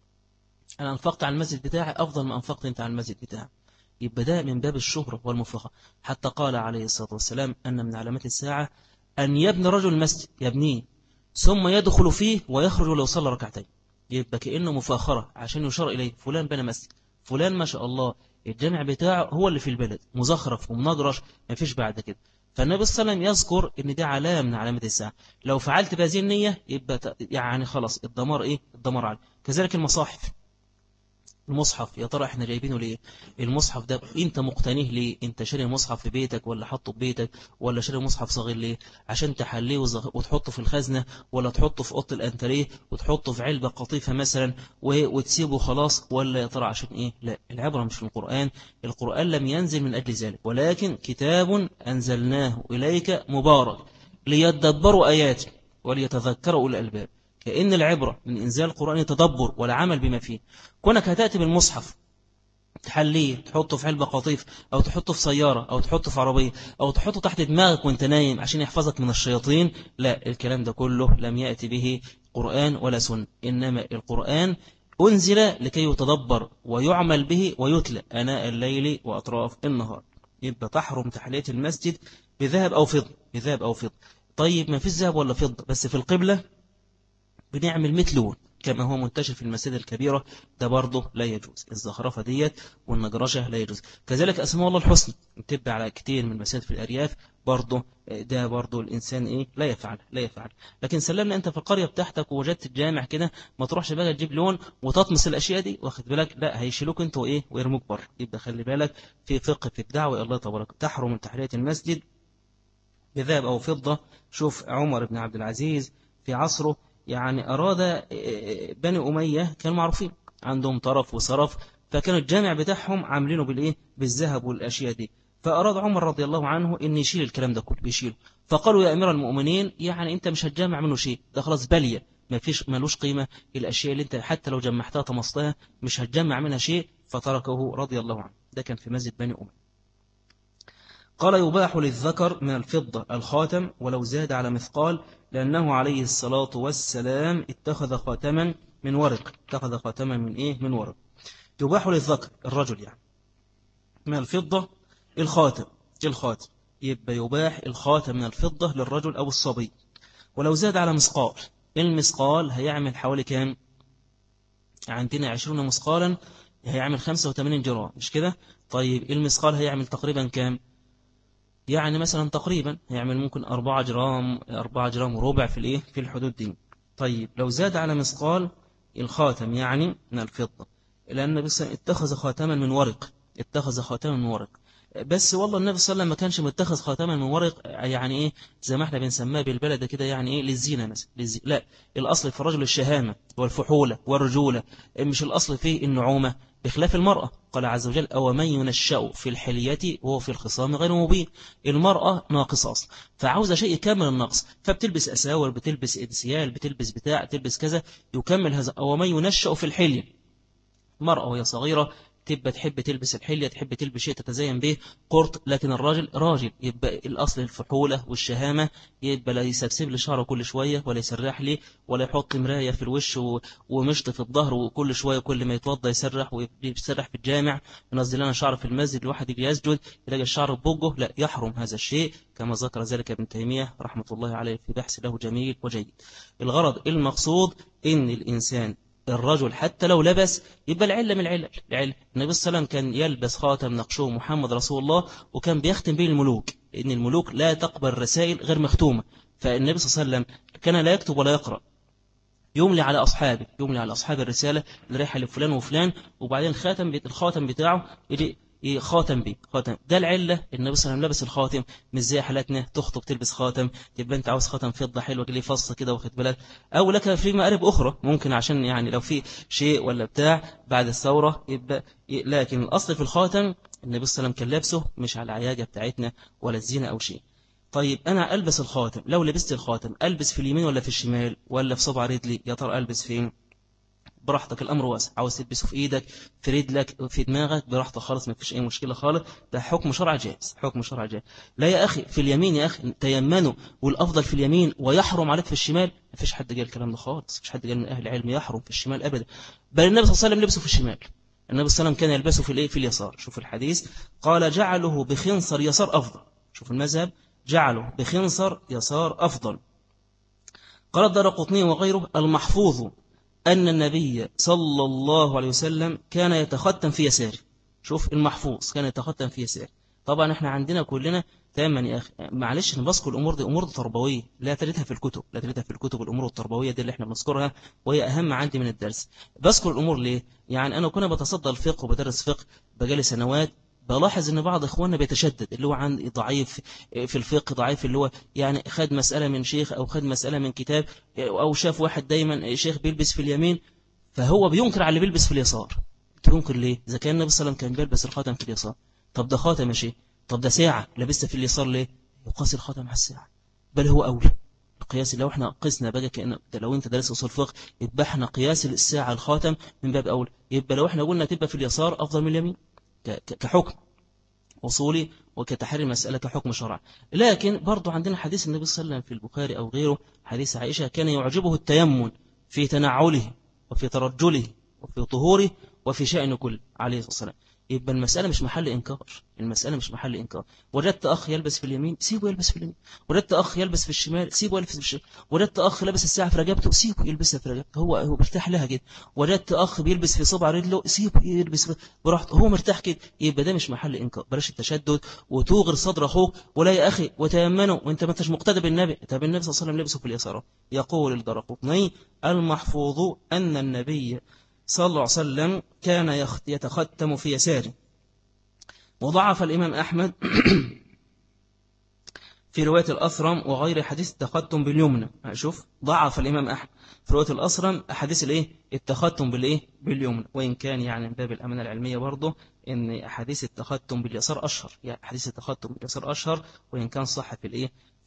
أنا أنفقت على المسجد بتاعي أفضل ما أنفقت أنت على المسجد بتاعي، يبقى ده من باب الشهرة والمفاخرة. حتى قال عليه الصلاة والسلام أن من علامات الساعة أن يبني رجل مسجد، يبنيه ثم يدخل فيه ويخرج ولو صلى ركعتين، يبقى كأنه مفاخرة عشان يشار إليه فلان بنى مسجد، فلان ما شاء الله الجامع بتاعه هو اللي في البلد مزخرف ومنجرش، ما فيش بعد كده. فالنبي صلى الله عليه وسلم يذكر ان دي علامة من علامات الساعة، لو فعلت بهذه النية يبقى يعني خلاص الدمار ايه؟ الدمار عليه. كذلك المصاحف، المصحف يا ترى احنا جايبينه ليه؟ المصحف ده انت مقتنيه ليه؟ انت شاري المصحف في بيتك ولا حطه في بيتك ولا شاري مصحف صغير ليه؟ عشان تحليه وتحطه في الخزنة، ولا تحطه في اوضه الانتريه وتحطه في علبة قطيفة مثلا وتسيبه خلاص، ولا يا ترى عشان ايه؟ لا، العبرة مش في القرآن، القرآن لم ينزل من اجل ذلك، ولكن كتاب انزلناه اليك مبارك ليدبروا اياته وليتذكروا اولي الالباب. كأن العبرة من إنزال القرآن تدبر والعمل بما فيه. كونك هتأتي بالمصحف تحليه تحطه في علبة قطيف أو تحطه في سيارة أو تحطه في عربية أو تحطه تحت دماغك وانت نايم عشان يحفظك من الشياطين، لا، الكلام ده كله لم يأتي به قرآن ولا سنة، إنما القرآن أنزل لكي يتدبر ويعمل به ويتلى أناء الليل وأطراف النهار. يبقى تحرم تحلية المسجد بذهب أو فضة، بذهب أو فضة. طيب ما في ذهب ولا فضة بس في القبلة بنعمل مثله كما هو منتشر في المساجد الكبيرة، ده برضه لا يجوز، الزخرفة ديت والنجرشة لا يجوز. كذلك أسماء الله الحسنى تبع على كتير من المساجد في الأرياف، برضه ده برضه الإنسان إيه؟ لا يفعل لا يفعل. لكن سلمنا أنت في القرية بتاعتك ووجدت الجامع كده، ما تروحش بقى تجيب لون وتطمس الأشياء دي، واخد بالك؟ لا، هيشيلوك أنت وإيه؟ ويرموك بره. يبقى خلي بالك في فقه في الدعوة الله تبارك. تحرم من تحلية المسجد بذهب أو فضة. شوف عمر بن عبد العزيز في عصره يعني أراد، بني أمية كانوا معروفين عندهم طرف وصرف، فكانوا الجامع بتاعهم عاملينه بالإيه؟ بالذهب والأشياء دي. فأراد عمر رضي الله عنه إن يشيل الكلام ده كله، بيشيله. فقالوا يا أمير المؤمنين يعني أنت مش هتجمع منه شيء، ده خلاص بالية، ما فيش ملوش قيمة، الأشياء اللي أنت حتى لو جمعتها طمستها مش هتجمع منها شيء، فتركه رضي الله عنه. ده كان في مسجد بني أمية. قال يباح للذكر من الفضة الخاتم ولو زاد على مثقال، لأنه عليه الصلاة والسلام اتخذ خاتما من ورق، اتخذ خاتما من إيه؟ من ورق. يباح للذكر الرجل يعني من الفضة الخاتم، الخاتم يبقى يباح الخاتم من الفضة للرجل أو الصبي ولو زاد على مثقال. المثقال هيعمل حوالي كام؟ عندنا عشرون مثقالا هيعمل خمسة وثمانين جرام، مش كده؟ طيب المثقال هيعمل تقريبا كام؟ يعني مثلا تقريبا هيعمل ممكن أربعة جرام، أربعة جرام وربع في الإيه؟ في الحدود دي. طيب لو زاد على مثقال الخاتم يعني من الفضة، لأن النبي صلى الله عليه وسلم اتخذ خاتما من ورق، اتخذ خاتما من ورق. بس والله النبي صلى الله عليه وسلم ما كانش متخذ خاتما من ورق يعني ايه زي ما احنا بنسماه بالبلد كده، يعني ايه للزينه مثلا للزي... لا، الاصل في الرجل الشهامه والفحوله والرجوله، مش الاصل فيه النعومه، بخلاف المراه. قال عز وجل او من ينشأ في الحلية وهو في الخصام غير مبين. المراه ناقصه اصلا، فعاوزه شيء يكمل النقص، فبتلبس اساور، بتلبس ادسيال، بتلبس بتاع، تلبس كذا يكمل هذا. او من ينشأ في الحلية، مرأة وهي صغيرة تبقى تحب تلبس الحلية، تحب تلبس شيء تتزين به قرط، لكن الراجل راجل يبقى الأصل الفحولة والشهامة، يبقى لا يسبسب لي شعره كل شوية ولا يسرح لي ولا يحط مراية في الوش ومشط في الظهر، وكل شوية كل ما يتوضى يسرح ويسرح في الجامع، ينزل لنا شعر في المسجد، الواحد يجي يسجد يلاقي الشعر ببجه، لا يحرم هذا الشيء كما ذكر ذلك ابن تيمية رحمة الله عليه في بحث له جميل وجيد. الغرض المقصود إن الإنسان الرجل حتى لو لبس يبقى العلة من العلل. العلة النبي صلى الله عليه وسلم كان يلبس خاتم نقشه محمد رسول الله، وكان بيختم به الملوك، لأن الملوك لا تقبل رسائل غير مختومة، فالنبي صلى الله عليه وسلم كان لا يكتب ولا يقرأ، يملي على أصحابه، يملي على أصحاب الرسالة اللي رايحة لفلان وفلان، وبعدين خاتم بيت الخاتم بتاعه يجي خاتم بيه خاتم. ده العلة النبي صلى الله عليه وسلم لبس الخاتم، مش زي حالاتنا تخطب تلبس خاتم، تبقى انت عاوز خاتم فضة حلوة ليه فصة كده واخد بالك، او لك في مآرب اخرى ممكن عشان يعني لو في شيء ولا بتاع بعد الثورة يبقى، لكن الاصل في الخاتم النبي صلى الله عليه وسلم كان لابسه مش على العياجة بتاعتنا ولا الزينة او شيء. طيب أنا ألبس الخاتم، لو لبست الخاتم ألبس في اليمين ولا في الشمال ولا في صبع رجلي، يا ترى ألبس فين؟ براحتك، الأمر واسع، عاوز تلبسه في إيدك في رجلك في دماغك براحتك خالص، ما فيش أي مشكلة خالص، ده حكم شرع جائز، حكم شرع جائز. لا يا أخي في اليمين يا أخي تيمنوا والأفضل في اليمين ويحرم عليك في الشمال، ما فيش حد قال الكلام ده خالص، ما فيش حد قال من أهل العلم يحرم في الشمال أبدا، بل النبي صلى الله عليه وسلم لبسه في الشمال. النبي صلى الله عليه وسلم كان يلبسه في الإيه؟ في اليسار. شوف الحديث قال جعله بخنصر يسار أفضل، شوف المذهب جعله بخنصر يسار أفضل. قال الدارقطني وغيره المحفوظ أن النبي صلى الله عليه وسلم كان يتختم في يساره. شوف المحفوظ كان يتختم في يساره. طبعا احنا عندنا كلنا تماما يا أخي معلش نبذكر الأمور دي أمور تربوية لا تجدها في الكتب، لا تجدها في الكتب، الأمور التربوية دي اللي احنا بنذكرها وهي أهم عندي من الدرس. بذكر الأمور ليه؟ يعني أنا كنا بتصدى الفقه وبدرس فقه بقالي سنوات، بلاحظ ان بعض اخواننا بيتشدد، اللي هو عن ضعيف في الفقه، ضعيف اللي هو يعني خد مسألة من شيخ او خد مسألة من كتاب، او شاف واحد دايما شيخ بيلبس في اليمين فهو بينكر على اللي بيلبس في اليسار. تنكر ليه؟ اذا كان النبي صلى الله عليه وسلم كان بيلبس الخاتم في اليسار، طب ده خاتم يا شيخ، طب ده ساعة لبست في اليسار ليه؟ يقاس الخاتم على الساعة، بل هو اولى القياس. لو احنا قسنا بقى كأن لو انت دارس اصول فقه يبقى احنا قياس الساعة الخاتم من باب اولى، يبقى لو احنا قلنا تبقى في اليسار افضل من اليمين كحكم أصولي وكتحري المسألة كحكم شرع. لكن برضو عندنا حديث النبي صلى الله عليه وسلم في البخاري أو غيره، حديث عائشة كان يعجبه التيمن في تنعله وفي ترجله وفي طهوره وفي شأن كل عليه الصلاة والسلام. يبقى المسألة مش محل إنكار، المسألة مش محل إنكار. وجدت أخ يلبس في اليمين سيبه يلبس في اليمين، وجدت أخ يلبس في الشمال سيبه يلبس في الشمال، وجدت أخ لبس الساعة في رقبته سيبه يلبسها في رقبته، هو هو مرتاح لها كده، وجدت أخ بيلبس في صبع رجله سيبه يلبس براحته هو مرتاح كده. يبقى ده مش محل إنكار، بلاش التشدد وتوغر صدر أخوك، ولا يا أخي وتيمنوا وأنت ما انتش مقتدى بالنبي. طب النبي صلى الله عليه وسلم لبسه في اليسار. يقول الدارقطني المحفوظ أن النبي صلى الله عليه وسلم كان يتختم في يساره. وضعف الإمام أحمد في رواية الأثرم وغير حديث التختم باليمنى. شوف ضعف الإمام أحمد في رواية الأثرم أحاديث الإيه التختم بالإيه باليمنى، وإن كان يعني من باب الأمانة العلمية برضه إن أحاديث التختم باليسار أشهر، يعني حديث التختم باليسار أشهر وإن كان صح في الإيه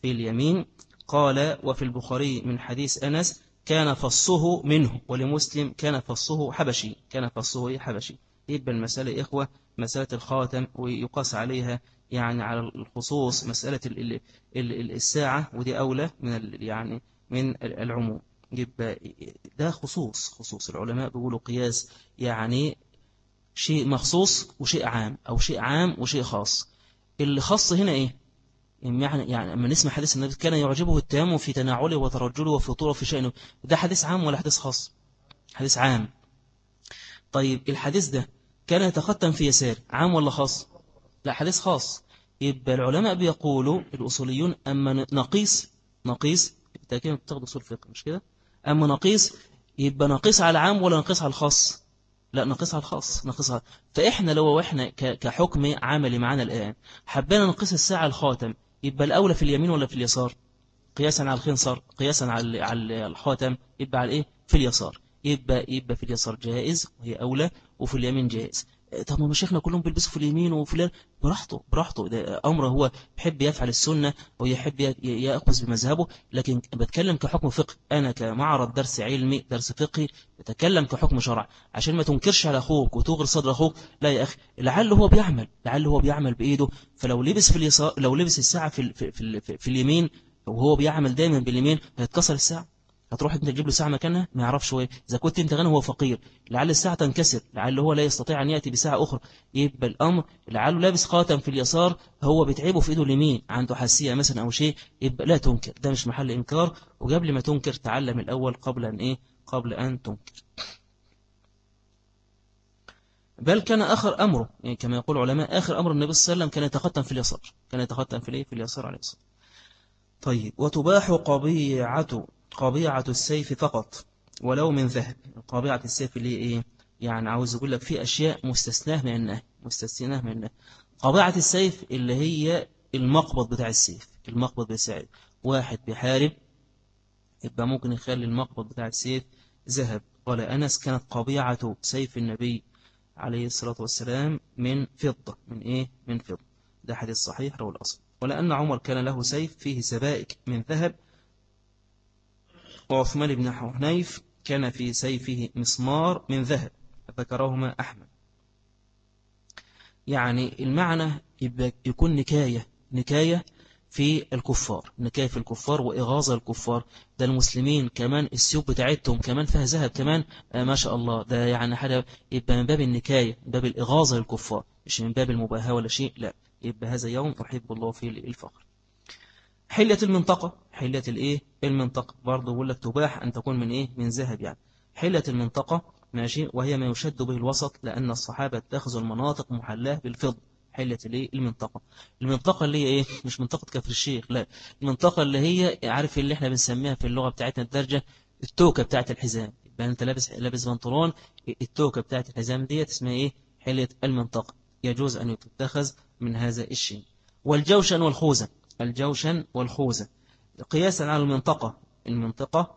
في اليمين. قال وفي البخاري من حديث أنس كان فصه منه، ولمسلم كان فصه حبشي، كان فصه حبشي. يبقى المسألة إخوة مسألة الخاتم ويقاس عليها يعني على الخصوص مسألة ال ال الساعة، ودي أولى من يعني من العموم. يبقى ده خصوص خصوص العلماء بيقولوا قياس يعني شيء مخصوص وشيء عام، أو شيء عام وشيء خاص. اللي خاص هنا إيه؟ يعني يعني لما نسمع حديث النبي كان يعجبه التيمم في تناوله وترجله وفطوره في شأنه، ده حديث عام ولا حديث خاص؟ حديث عام. طيب الحديث ده كان يتختم في يسار، عام ولا خاص؟ لا، حديث خاص. يبقى العلماء بيقولوا الأصوليون أما نقيس نقيس بالتأكيد بتاخد أصول فقه مش كده؟ أما نقيس يبقى نقيس على العام ولا نقيس على الخاص؟ لا، نقيس على الخاص، نقيس على. فإحنا لو إحنا كحكم عملي معنا الآن حبينا نقيس الساعة الخاتم، يبقى الأولى في اليمين ولا في اليسار؟ قياسا على الخنصر، قياسا على على الخاتم، يبقى على إيه؟ في اليسار. يبقى يبقى في اليسار جائز وهي أولى، وفي اليمين جائز. طب ما مشايخنا كلهم بيلبسوا في اليمين وفي اليمين، براحته براحته، ده أمره هو بيحب يفعل السنة ويحب يأخذ بمذهبه. لكن بتكلم كحكم فقه، أنا كمعرض درس علمي درس فقهي بتكلم كحكم شرع، عشان ما تنكرش على أخوك وتغر صدر أخوك. لا يا أخي، لعله هو بيعمل لعله هو بيعمل بإيده، فلو لبس في اليسار، لو لبس الساعة في في في, في, في اليمين وهو بيعمل دايما باليمين هيتكسر الساعة. هتروح انت تجيب له ساعة مكانها ما يعرفش هو ايه. اذا كنت انت غني وهو فقير، لعل الساعة تنكسر، لعل هو لا يستطيع ان يأتي بساعة اخرى. يبقى الامر لعله لابس خاتم في اليسار، هو بيتعبه في ايده اليمين، عنده حساسية مثلا او شيء، يبقى لا تنكر، ده مش محل انكار. وقبل ما تنكر تعلم الاول قبل ان ايه قبل ان تنكر. بل كان آخر أمره يعني كما يقول علماء آخر أمر النبي صلى الله عليه وسلم كان يتختم في اليسار، كان يتختم في الايه في اليسار عليه الصلاة. طيب وتباح قبيعة قبيعة السيف فقط ولو من ذهب. قبيعة السيف اللي ايه يعني عاوز اقول لك في اشياء مستثناه من النهي، مستثناه من النهي. قبيعة السيف اللي هي المقبض بتاع السيف، المقبض بتاع واحد بيحارب يبقى ممكن يخلي المقبض بتاع السيف ذهب. قال أنس كانت قبيعة سيف النبي عليه الصلاة والسلام من فضة، من ايه من فضة. ده حديث صحيح رواه الأصل. ولأن عمر كان له سيف فيه سبائك من ذهب، وعثمان بن حنيف كان في سيفه مسمار من ذهب، ذكرهما أحمد. يعني المعنى يكون نكاية نكاية في الكفار، نكاية في الكفار وإغاظة الكفار. ده المسلمين كمان السيوف بتاعتهم كمان فيها ذهب كمان، آه ما شاء الله، ده يعني حاجة يبقى من باب النكاية، من باب الإغاظة للكفار، مش من باب المباهاة ولا شيء. لا، يبقى هذا يوم أحب الله فيه الفخر. حلة المنطقة، حلة الايه المنطقة برضه بقول لك تباح أن تكون من ايه من ذهب يعني. حلة المنطقة ماشي، وهي ما يشد به الوسط، لأن الصحابة اتخذوا المناطق محلاه بالفضة. حلة الايه المنطقة، المنطقة اللي هي ايه مش منطقة كفر الشيخ، لا، المنطقة اللي هي عارف اللي احنا بنسميها في اللغة بتاعتنا الدرجة التوكة بتاعت الحزام. يبقى انت لابس لابس بنطلون، التوكة بتاعت الحزام ديت اسمها ايه حلة المنطقة، يجوز أن يتخذ من هذا الشيء. والجوشن والخوذة، الجوشن والخوذة قياسا على المنطقة، المنطقة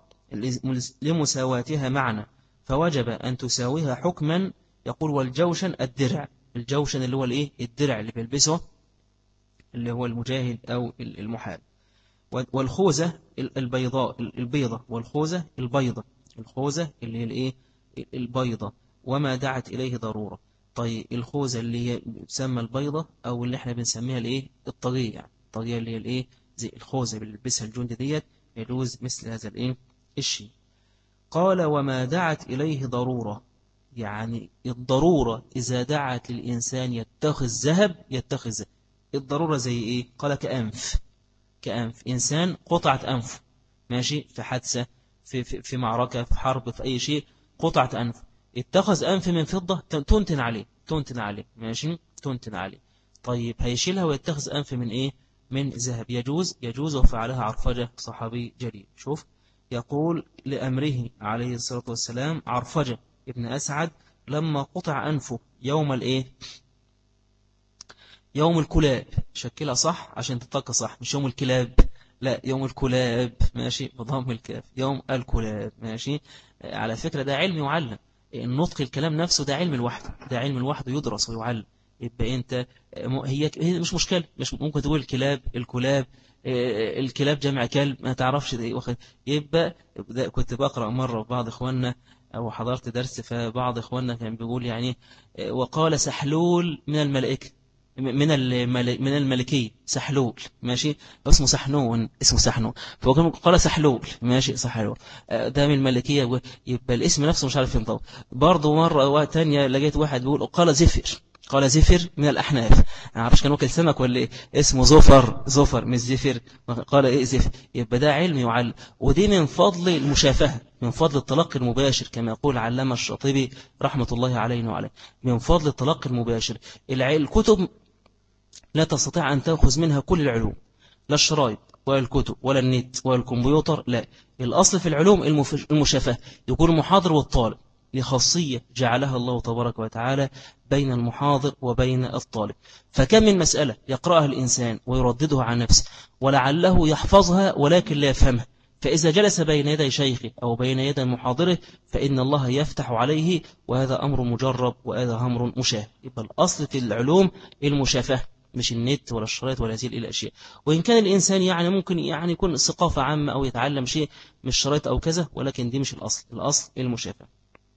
لمساواتها معنى، فوجب أن تساويها حكما. يقول والجوشن الدرع، الجوشن اللي هو الايه الدرع اللي بيلبسه اللي هو المجاهد أو المحارب. والخوذة البيضاء البيضة، والخوذة البيضة، الخوذة اللي هي الايه البيضة، وما دعت إليه ضرورة. طيب الخوذة اللي هي تسمى البيضة أو اللي احنا بنسميها الايه الطاقية، يعني الطاقية اللي هي الايه زي الخوذة اللي بيلبسها الجندي ديت، يجوز مثل هذا الايه الشيء. قال وما دعت إليه ضرورة، يعني الضرورة إذا دعت للإنسان يتخذ ذهب يتخذ ذهب. الضرورة زي إيه؟ قال كأنف، كأنف إنسان قطعت أنف ماشي في حادثة في, في, في معركة في حرب في أي شيء، قطعت أنف، اتخذ أنف من فضة تنتن عليه تنتن عليه ماشي تنتن عليه. طيب هيشيلها ويتخذ أنف من إيه من ذهب، يجوز يجوز وفعلها عرفجة صحابي جليل. شوف يقول لأمره عليه الصلاة والسلام عرفجة ابن أسعد لما قطع أنفه يوم الإيه يوم الكلاب، شكلها صح عشان تتلقى صح، مش يوم الكلاب، لا يوم الكلاب ماشي بضم الكاف، يوم الكلاب ماشي. على فكرة ده علم يعلم، النطق الكلام نفسه ده علم لوحده، ده علم لوحده يدرس ويعلم. يبقى انت هي هي مش مشكلة، مش ممكن تقول الكلاب الكلاب الكلاب جمع كلب ما تعرفش ده. يبقى كنت بقرأ مرة بعض إخواننا أو حضرت درس، فبعض إخواننا كان بيقول يعني وقال سحلول من الملائكة من الملك من الملكية سحلول ماشي، اسمه سحنون اسمه سحنون، فهو قال سحلول ماشي سحلول ده من الملكية، يبقى الاسم نفسه مش عارف ينطق. برضه مرة تانية لقيت واحد بيقول قال زفر، قال زفر من الأحناف، أنا عارفش كان وكل سمك ولا إيه اسمه زفر زفر مش زفر، قال إيه زفر، يبقى ده علم يعلم. ودي من فضل المشافهة، من فضل التلقي المباشر كما يقول علامة الشاطبي رحمة الله عليه وعليه، من فضل التلقي المباشر. الكتب لا تستطيع أن تأخذ منها كل العلوم، لا الشرايط ولا الكتب ولا النت ولا الكمبيوتر، لا، الأصل في العلوم المشافهة، يكون المحاضر والطالب لخاصية جعلها الله تبارك وتعالى بين المحاضر وبين الطالب. فكم من مسألة يقرأها الإنسان ويرددها عن نفسه ولعله يحفظها ولكن لا يفهمها، فإذا جلس بين يدي شيخه أو بين يدي محاضره فإن الله يفتح عليه، وهذا أمر مجرب وهذا أمر مشاهد. يبقى الأصل في العلوم المشافهة، مش النت ولا الشرايط ولا هذه الأشياء. وإن كان الإنسان يعني ممكن يعني يكون ثقافة عامة أو يتعلم شيء من الشرايط أو كذا، ولكن دي مش الأصل، الأصل المشافهة.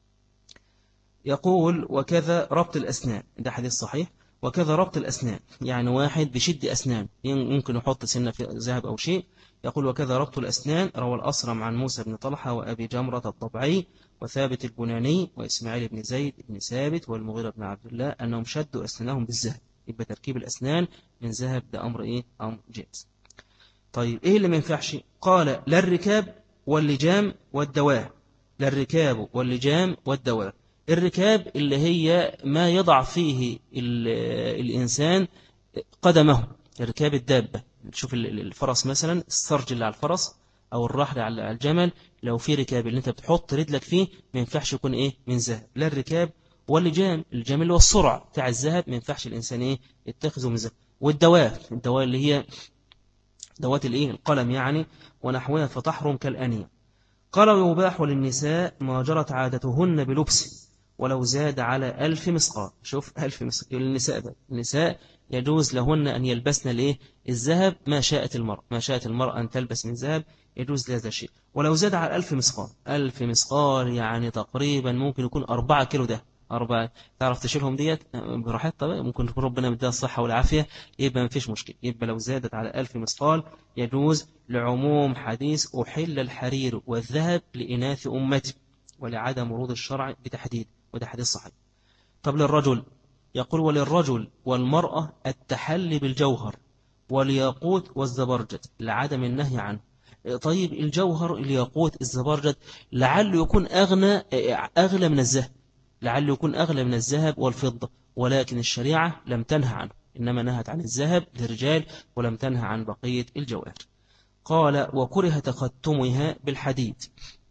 يقول وكذا ربط الأسنان، ده حديث صحيح، وكذا ربط الأسنان، يعني واحد بشد أسنان ممكن يحط سنة في ذهب أو شيء. يقول وكذا ربط الأسنان، روى الأصرم عن موسى بن طلحة وأبي جمرة الضبعي وثابت البناني وإسماعيل بن زيد بن ثابت والمغيرة بن عبد الله أنهم شدوا أسنانهم بالذهب. يبقى تركيب الأسنان من ذهب ده أمر إيه؟ أمر جائز. طيب إيه اللي ما ينفعش؟ قال لا الركاب واللجام والدواء، لا الركاب واللجام والدواء. الركاب اللي هي ما يضع فيه الإنسان قدمه، ركاب الدابة، نشوف الفرس مثلا، السرج اللي على الفرس أو الرحل على الجمل، لو في ركاب اللي أنت بتحط رجلك فيه ما ينفعش يكون إيه؟ من ذهب. لا الركاب واللجام، الجام اللي هو السرعة بتاع الذهب ما ينفعش الإنسان إيه؟ يتخذه من ذهب. والدواء، الدواء اللي هي دوات الإيه؟ القلم يعني ونحوها فتحرم كالأنية. قال ويباح للنساء ما جرت عادتهن بلبس ولو زاد على ألف مسقال. شوف ألف مسقال النساء بقى. النساء يجوز لهن أن يلبسن الإيه؟ الذهب ما شاءت المرأة، ما شاءت المرأة أن تلبس من ذهب يجوز لهذا الشيء، ولو زاد على ألف مسقال. ألف مسقال يعني تقريبا ممكن يكون أربعة كيلو ده، أربعة تعرف تشيلهم ديت براحتها طبعا، ممكن تكون ربنا مديها الصحة والعافية، يبقى ما فيش مشكلة. يبقى لو زادت على ألف مسقال يجوز لعموم حديث أحل الحرير والذهب لإناث أمتي ولعدم ورود الشرع بتحديد، وده حديث صحيح. طب للرجل، يقول وللرجل والمرأة التحلي بالجوهر والياقوت والزبرجد لعدم النهي عنه. طيب الجوهر الياقوت الزبرجد لعله يكون أغنى أغلى من الذهب، لعله يكون أغلى من الذهب والفضة، ولكن الشريعة لم تنهى عنه، إنما نهت عن الذهب للرجال ولم تنهى عن بقية الجواهر. قال وكره تختمها بالحديد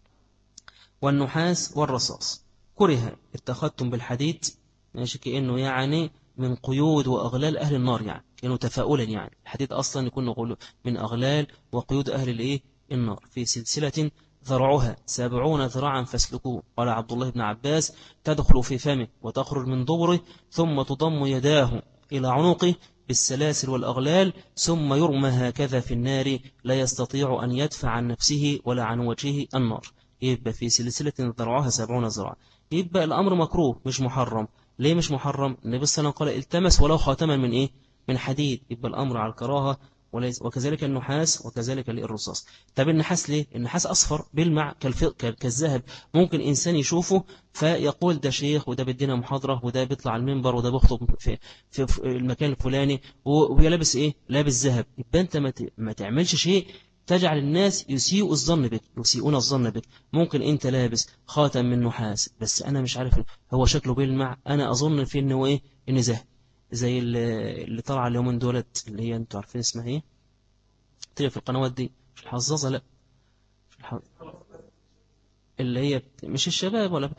والنحاس والرصاص. كره التختم بالحديد ماشي، كأنه يعني من قيود وأغلال أهل النار، يعني كأنه تفاؤلا، يعني الحديد أصلا يكون من أغلال وقيود أهل الإيه؟ النار. في سلسلة ذرعها سبعون ذراعا فاسلكوه. قال عبد الله بن عباس تدخل في فمه وتخرج من دبره ثم تضم يداه إلى عنقه بالسلاسل والأغلال ثم يرمى هكذا في النار لا يستطيع أن يدفع عن نفسه ولا عن وجهه النار. يبقى في سلسلة ذرعها سبعون ذراعا. يبقى الأمر مكروه مش محرم. ليه مش محرم؟ النبي صلى الله عليه وسلم قال التمس ولو خاتما من إيه؟ من حديد. يبقى الأمر على الكراهة، وكذلك النحاس وكذلك الرصاص. طب النحاس ليه؟ النحاس أصفر بيلمع كالذهب، ممكن إنسان يشوفه فيقول ده شيخ وده بدينا محاضرة وده بيطلع على المنبر وده بيخطب في, في, في المكان الفلاني وهو لابس إيه؟ لابس ذهب. يبقى أنت ما تعملش شيء تجعل الناس يسيئوا الظن بك، يسيئون الظن بك. ممكن أنت لابس خاتم من نحاس بس أنا مش عارف هو شكله بيلمع، أنا أظن فيه إنه إيه؟ إنه ذهب، زي اللي طلع اليومين دولت اللي هي انتوا عارفين اسمها ايه، طلع في القنوات دي، مش الحظاظه، لا مش الح... اللي هي مش الشباب ولا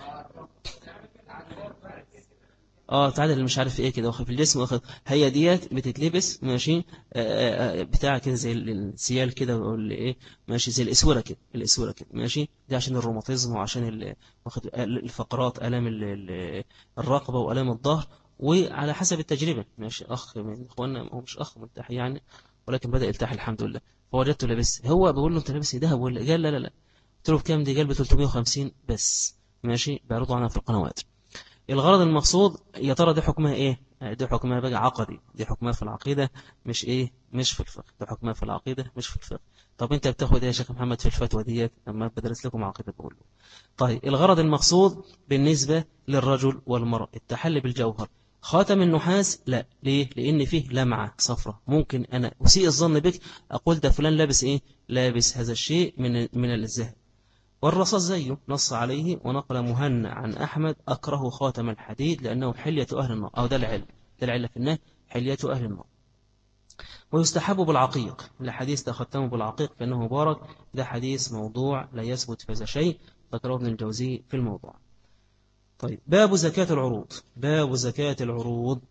اه تعادل اللي مش عارف ايه كده واخد في الجسم واخد، هي ديت بتتلبس ماشي، آآ آآ بتاع كده زي السيال كده ولا ايه ماشي، زي الاسوره كده، الاسوره كده ماشي، دي عشان الروماتيزم وعشان واخد الفقرات، الام الرقبه والام الظهر، وعلى حسب التجربة. ماشي أخ من إخواننا هو مش أخ ملتحي يعني، ولكن بدأ يرتاح الحمد لله. فوجدته لابس، هو بقول له أنت لابس إيه ذهب ولا؟ قال لا لا لا. قلت له بكام دي؟ قال ب ثلاثمائة وخمسين بس. ماشي، بيعرضوا عنها في القنوات. الغرض المقصود يا ترى دي حكمها ايه؟ دي حكمها بقى عقدي، دي حكمها في العقيدة مش ايه، مش في الفقه. دي حكمها في العقيدة مش في الفقه. طب انت بتاخد ايه يا شيخ محمد في الفتوى ديت لما بدرس لكم عقيدة؟ بقول له طيب الغرض المقصود بالنسبة للرجل والمرأة التحلي بالجوهر. خاتم النحاس لا، ليه؟ لان فيه لمعة صفرة، ممكن انا اسيء الظن بك اقول ده فلان لابس ايه، لابس هذا الشيء من من الذهب. والرصاص زيه نص عليه، ونقل مهنا عن أحمد أكره خاتم الحديد لأنه حلية أهل النار، أو ده العلم، ده العلة في النهي، حلية أهل النار. ويستحب بالعقيق، الحديث ده ختمه بالعقيق فإنه مبارك، ده حديث موضوع لا يثبت في هذا شيء، ذكره ابن الجوزي في الموضوع. طيب باب زكاة العروض. باب زكاة العروض.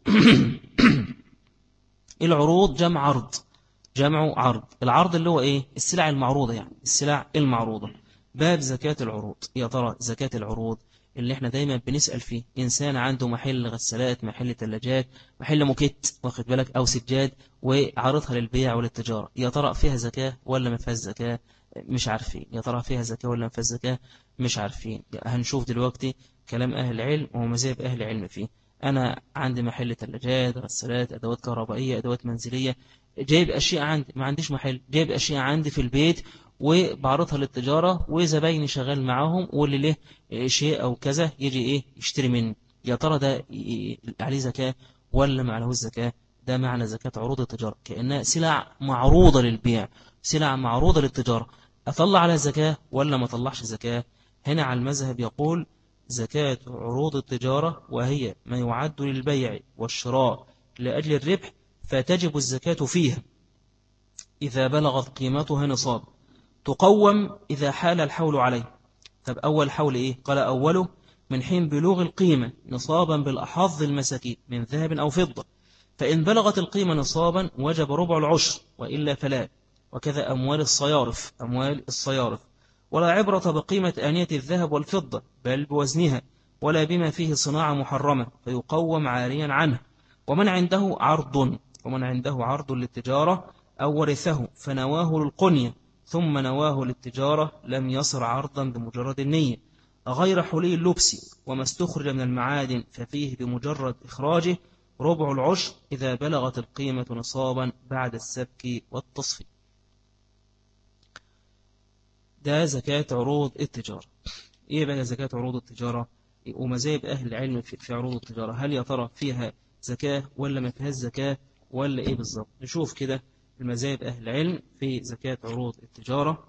العروض جمع عرض، جمع عرض. العرض اللي هو ايه؟ السلع المعروضة، يعني السلع المعروضة. باب زكاة العروض. يا ترى زكاة العروض اللي احنا دايما بنسأل فيه، إنسان عنده محل غسالات، محل ثلاجات، محل موكيت واخد بالك، أو سجاد، وعرضها للبيع وللتجارة، يا ترى فيها زكاة ولا ما فيهاش زكاة؟ مش عارفين. يا ترى فيها زكاة ولا ما فيهاش زكاة؟ مش عارفين. هنشوف دلوقتي كلام أهل العلم ومذاهب أهل العلم فيه. أنا عندي محل ثلاجات، غسالات، أدوات كهربائية، أدوات منزلية، جايب أشياء عندي، ما عنديش محل، جايب أشياء عندي في البيت وبعرضها للتجارة، وزبايني شغال معاهم، واللي له شيء أو كذا يجي إيه يشتري مني. يا ترى ده عليه زكاة ولا ما عليهوش زكاة؟ ده معنى زكاة عروض التجارة، كأنها سلع معروضة للبيع، سلع معروضة للتجارة، أطلع على زكاة ولا ما طلعش زكاة؟ هنا على المذهب يقول زكاة عروض التجارة وهي ما يعد للبيع والشراء لأجل الربح، فتجب الزكاة فيها إذا بلغت قيمتها نصاب، تقوم إذا حال الحول عليه. طب أول حول إيه؟ قال أوله من حين بلوغ القيمة نصابا بالأحظ المساكين من ذهب أو فضة، فإن بلغت القيمة نصابا وجب ربع العشر، وإلا فلا. وكذا أموال الصيارف، أموال الصيارف. ولا عبرة بقيمة آنية الذهب والفضة بل بوزنها، ولا بما فيه صناعة محرمة فيقوم عاريا عنه. ومن عنده عرض، ومن عنده عرض للتجارة أو ورثه فنواه للقنية ثم نواه للتجارة لم يصر عرضا بمجرد النية، غير حلي اللبس وما استخرج من المعادن ففيه بمجرد إخراجه ربع العشر إذا بلغت القيمة نصابا بعد السبك والتصفية. ده زكاة عروض التجارة. إيه بقى زكاة عروض التجارة ومذاهب أهل العلم في عروض التجارة؟ هل يا ترى فيها زكاة ولا ما فيهاش زكاة ولا إيه بالظبط؟ نشوف كده المذاهب أهل العلم في زكاة عروض التجارة.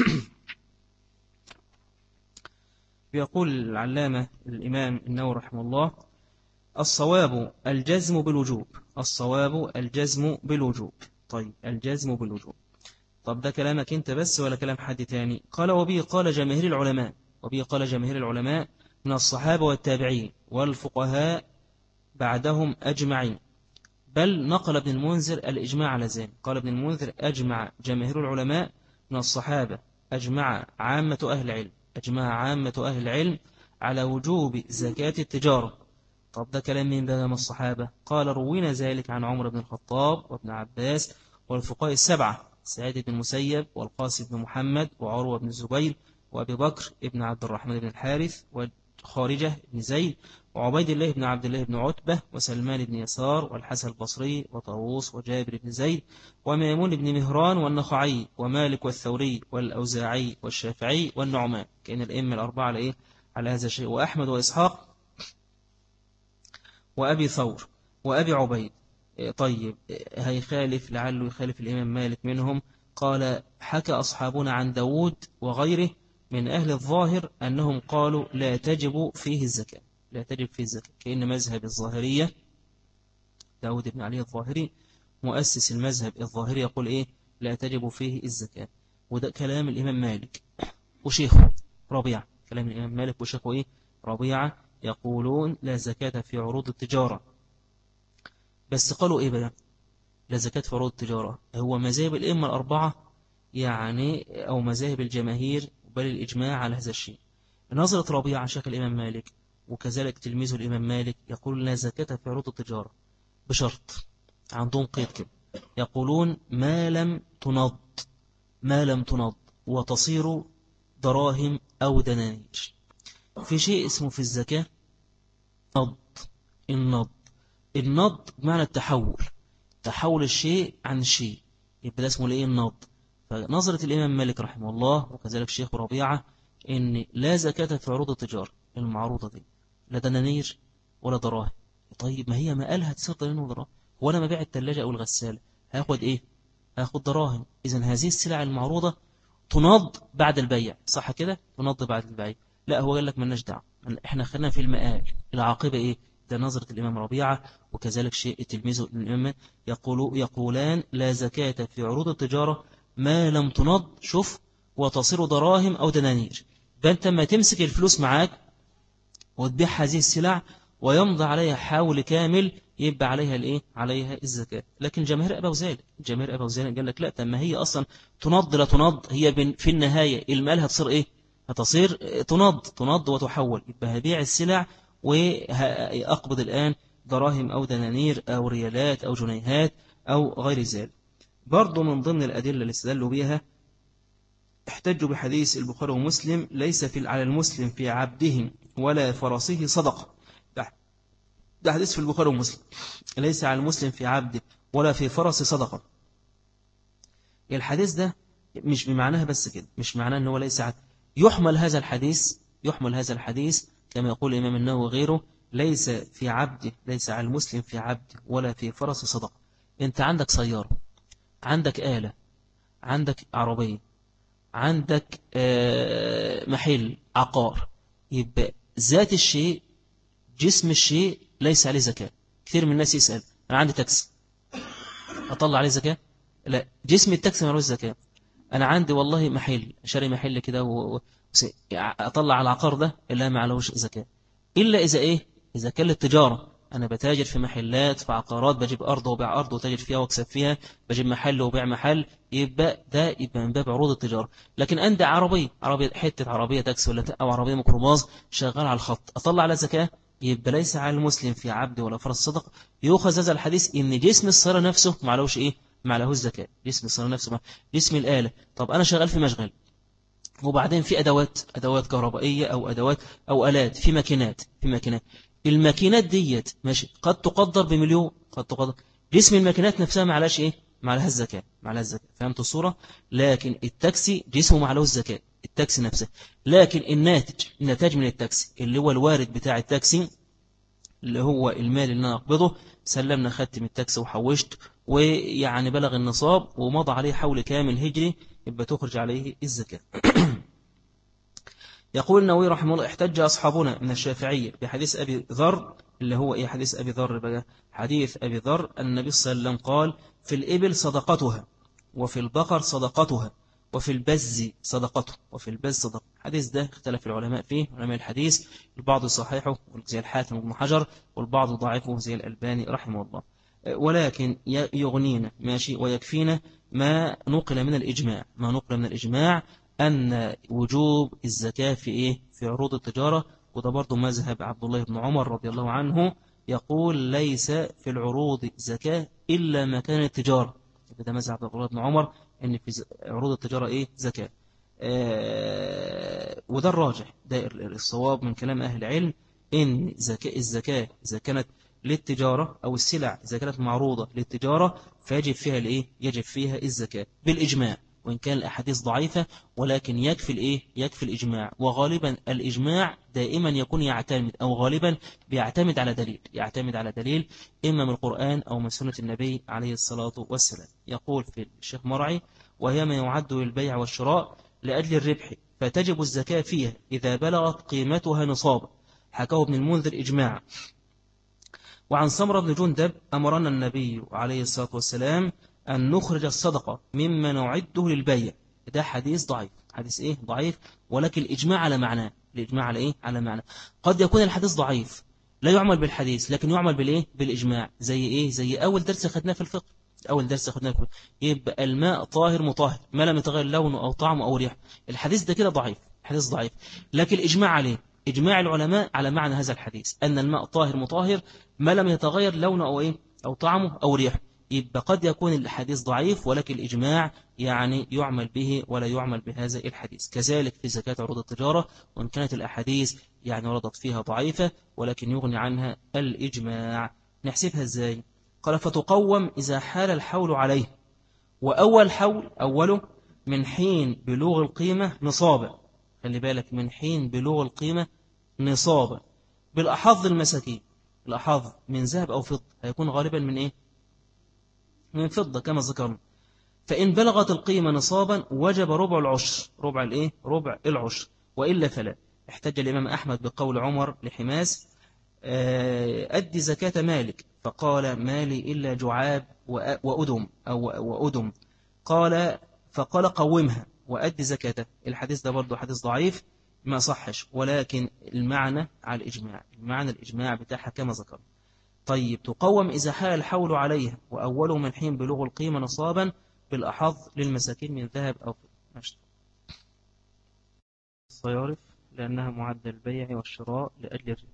بيقول العلامة الإمام النووي رحمه الله: الصواب الجزم بالوجوب، الصواب الجزم بالوجوب. طيب الجزم بالوجوب، طب ده كلامك انت بس ولا كلام حد تاني؟ قال وبه قال جماهير العلماء، وبه قال جماهير العلماء من الصحابة والتابعين والفقهاء بعدهم أجمعين، بل نقل ابن المنذر الإجماع على ذلك. قال ابن المنذر أجمع جماهير العلماء من الصحابة، أجمع عامة أهل العلم، أجمع عامة أهل العلم على وجوب زكاة التجارة. طب ده كلام مين بقى من الصحابة؟ قال روينا ذلك عن عمر بن الخطاب وابن عباس والفقهاء السبعة، سعيد بن المسيب والقاسم بن محمد وعروة بن الزبير وأبي بكر ابن عبد الرحمن بن الحارث وخارجة بن زيد وعبيد الله بن عبد الله بن عتبة وسلمان بن يسار والحسن البصري وطاووس وجابر بن زيد وميمون بن مهران والنخعي ومالك والثوري والأوزاعي والشافعي والنعمان. كأن الأئمة الأربعة على إيه؟ على هذا الشيء. وأحمد وإسحاق وأبي ثور وأبي عبيد. طيب هيخالف لعله يخالف الإمام مالك منهم. قال حكى أصحابنا عن داود وغيره من أهل الظاهر أنهم قالوا لا تجب فيه الزكاة، لا تجب فيه الزكاة. كأن مذهب الظاهرية داود بن علي الظاهري مؤسس المذهب الظاهري يقول إيه؟ لا تجب فيه الزكاة. وده كلام الإمام مالك وشيخه ربيعة، كلام الإمام مالك وشيخه إيه؟ ربيعة، يقولون لا زكاة في عروض التجارة. بس قالوا إيه بقى؟ لا زكاة في عروض التجارة هو مذاهب الأئمة الأربعة يعني، أو مذاهب الجماهير، بل الإجماع على هذا الشيء. نظرة ربيعة شيخ الإمام مالك وكذلك تلميذه الإمام مالك يقول لا زكاة في عروض التجارة بشرط، عندهم قيد كده، يقولون ما لم تنض، ما لم تنض وتصير دراهم أو دنانير. في شيء اسمه في الزكاة نض. النض، النض بمعنى التحول، تحول الشيء عن الشيء، يبقى ده اسمه الايه؟ النض. فنظرة الإمام مالك رحمه الله وكذلك الشيخ ربيعة إن لا زكاة في عروض التجارة المعروضة دي، لا دنانير ولا دراهم. طيب ما هي ما قالها تصير دنانير ودراهم، وأنا ما بيع الثلاجة أو الغسالة هاخد إيه؟ هاخد دراهم. إذن هذه السلع المعروضة تنض بعد البيع، صح كده؟ تنض بعد البيع. لا، هو قال لك مالناش دعوة، احنا خلينا في المآل، العاقبة إيه؟ ده نظرة الإمام ربيعة وكذلك شيء تلميذه الإمام يقول يقولان لا زكاة في عروض التجارة ما لم تنض، شوف، وتصير دراهم أو دنانير. فأنت ما تمسك الفلوس معاك وتبيع هذه السلع ويمضي عليها حول كامل، يبقى عليها الايه؟ عليها الزكاة. لكن جماهير أبو ذلك، جماهير أبو ذلك قال لك لا، ما هي أصلا تنض لا تنض، هي في النهاية المال هتصير إيه؟ هتصير تنض، تنض وتحول. يبقى هبيع السلع وأقبض الآن دراهم أو دنانير أو ريالات أو جنيهات أو غير ذلك. برضو من ضمن الأدلة اللي استدلوا بها احتجوا بحديث البخاري ومسلم ليس في على المسلم في عبده ولا فرسه صدقة. ده حديث في البخاري ومسلم، ليس على المسلم في عبده ولا في فرس صدقة. الحديث ده مش بمعناها بس كده، مش معناه أنه ليس عبد. يحمل هذا الحديث، يحمل هذا الحديث كما يقول الإمام النووي وغيره، ليس في عبده، ليس على المسلم في عبده ولا في فرس صدقة. أنت عندك سيارة، عندك آلة، عندك عربية، عندك محل عقار، يبقى ذات الشيء، جسم الشيء ليس عليه زكاة. كثير من الناس يسأل أنا عندي تاكسي أطلع عليه زكاة؟ لا، جسم التاكسي ما له زكاة. أنا عندي والله محل، شاري محل كده و... أطلع على العقار ده إلا ما عليهوش زكاة، إلا إذا إيه؟ إذا كان للتجارة، أنا بتاجر في محلات في عقارات، بجيب أرض وبيع أرض وتاجر فيها واكسب فيها، بجيب محل وبيع محل، يبقى ده يبقى من باب عروض التجارة. لكن عندي عربية، عربية حتة عربية تاكسي ولا أو عربية ميكروباص شغال على الخط، أطلع على زكاة؟ يبقى ليس على المسلم في عبد ولا فرس صدق. يؤخذ هذا الحديث إن جسم السيارة نفسه ما عليهوش إيه؟ ما عليهوش زكاة. جسم السيارة نفسه ما. جسم الآلة، طب أنا شغال في مشغل وبعدين في أدوات، أدوات كهربائية أو أدوات أو آلات، في ماكينات، في ماكينات، الماكينات ديت ماشي قد تقدر بمليون، قد تقدر. جسم الماكينات نفسها ما عليهاش إيه؟ ما عليها الزكاة، ما عليها الزكاة. فهمت الصورة؟ لكن التاكسي جسمه ما عليهوش الزكاة، التاكسي نفسه. لكن الناتج، النتاج من التاكسي اللي هو الوارد بتاع التاكسي، اللي هو المال اللي أنا أقبضه، سلمنا خدت من التاكسي وحوشت ويعني بلغ النصاب ومضى عليه حول كامل هجري، يبقى تخرج عليه الزكاة. يقول النووي رحمه الله احتج أصحابنا من الشافعية بحديث أبي ذر، اللي هو إيه حديث أبي ذر بقى؟ حديث أبي ذر النبي صلى الله عليه وسلم قال في الإبل صدقتها، وفي البقر صدقتها، وفي البز صدقته، وفي البز صدقة. الحديث ده اختلف العلماء فيه، علماء الحديث، البعض صحيحه زي الحاكم وابن حجر، والبعض ضعيفه زي الألباني رحمه الله. ولكن يغنينا ماشي ويكفينا ما نقل من الإجماع، ما نقل من الإجماع أن وجوب الزكاة في إيه؟ في عروض التجارة. وده برضو مذهب عبد الله بن عمر رضي الله عنه، يقول ليس في العروض زكاة إلا ما كان التجارة. ده مذهب عبد الله بن عمر أن في عروض التجارة إيه؟ زكاة. آه وده الراجح، ده الصواب من كلام أهل العلم، إن زكاة الزكاة إذا كانت للتجارة أو السلع إذا كانت معروضة للتجارة فيجب فيها الإيه؟ يجب فيها الزكاة بالإجماع، وإن كان الأحاديث ضعيفة، ولكن يكفي الإيه؟ يكفي الإجماع. وغالبا الإجماع دائما يكون يعتمد أو غالبا بيعتمد على دليل، يعتمد على دليل إما من القرآن أو من سنة النبي عليه الصلاة والسلام. يقول في الشيخ مرعي وهي ما يعد للبيع والشراء لأجل الربح فتجب الزكاة فيها إذا بلغت قيمتها نصابا، حكاه ابن المنذر إجماعا. وعن سمرة بن جندب أمرنا النبي عليه الصلاة والسلام أن نخرج الصدقة مما نعده للبيع. ده حديث ضعيف، حديث إيه؟ ضعيف، ولكن الإجماع على معناه، الإجماع على إيه؟ على معنى. قد يكون الحديث ضعيف لا يعمل بالحديث، لكن يعمل بالإيه؟ بالإجماع. زي إيه؟ زي أول درس خدناه في الفقه، أول درس خدناه في الفقه، يبقى الماء طاهر مطهر ما لم يتغير لونه أو طعمه أو ريحه. الحديث ده كده ضعيف، حديث ضعيف، لكن الإجماع عليه، إجماع العلماء على معنى هذا الحديث أن الماء طاهر مطهر ما لم يتغير لونه أو إيه؟ أو طعمه أو ريحه. يبقى قد يكون الحديث ضعيف ولكن الإجماع يعني يعمل به ولا يعمل بهذا الحديث. كذلك في زكاة عروض التجارة، وإن كانت الأحاديث يعني وردت فيها ضعيفة ولكن يغني عنها الإجماع. نحسبها إزاي؟ قال فتقوم إذا حال الحول عليه، وأول حول أوله من حين بلوغ القيمة نصابا. خلي بالك، من حين بلوغ القيمة نصابا. بالأحظ المساكين، الأحظ من ذهب أو فضة هيكون غالبا من إيه؟ من فضة كما ذكرنا. فإن بلغت القيمة نصابا وجب ربع العشر، ربع الإيه؟ ربع العشر، وإلا فلا. احتج الإمام أحمد بقول عمر لحماس أدي زكاة مالك، فقال مالي إلا جعاب وأدم أو وأدم. قال فقال قومها وأدي زكاته. الحديث ده برضه حديث ضعيف ما صحش، ولكن المعنى على الإجماع، المعنى الإجماع بتاعها كما ذكر. طيب تقوم إذا حال الحول عليها، وأوله من حين بلوغ القيمة نصابا، بالأحظ للمساكين من ذهب أو فضة. الصيارف لأنها معدل البيع والشراء لأجل الربح.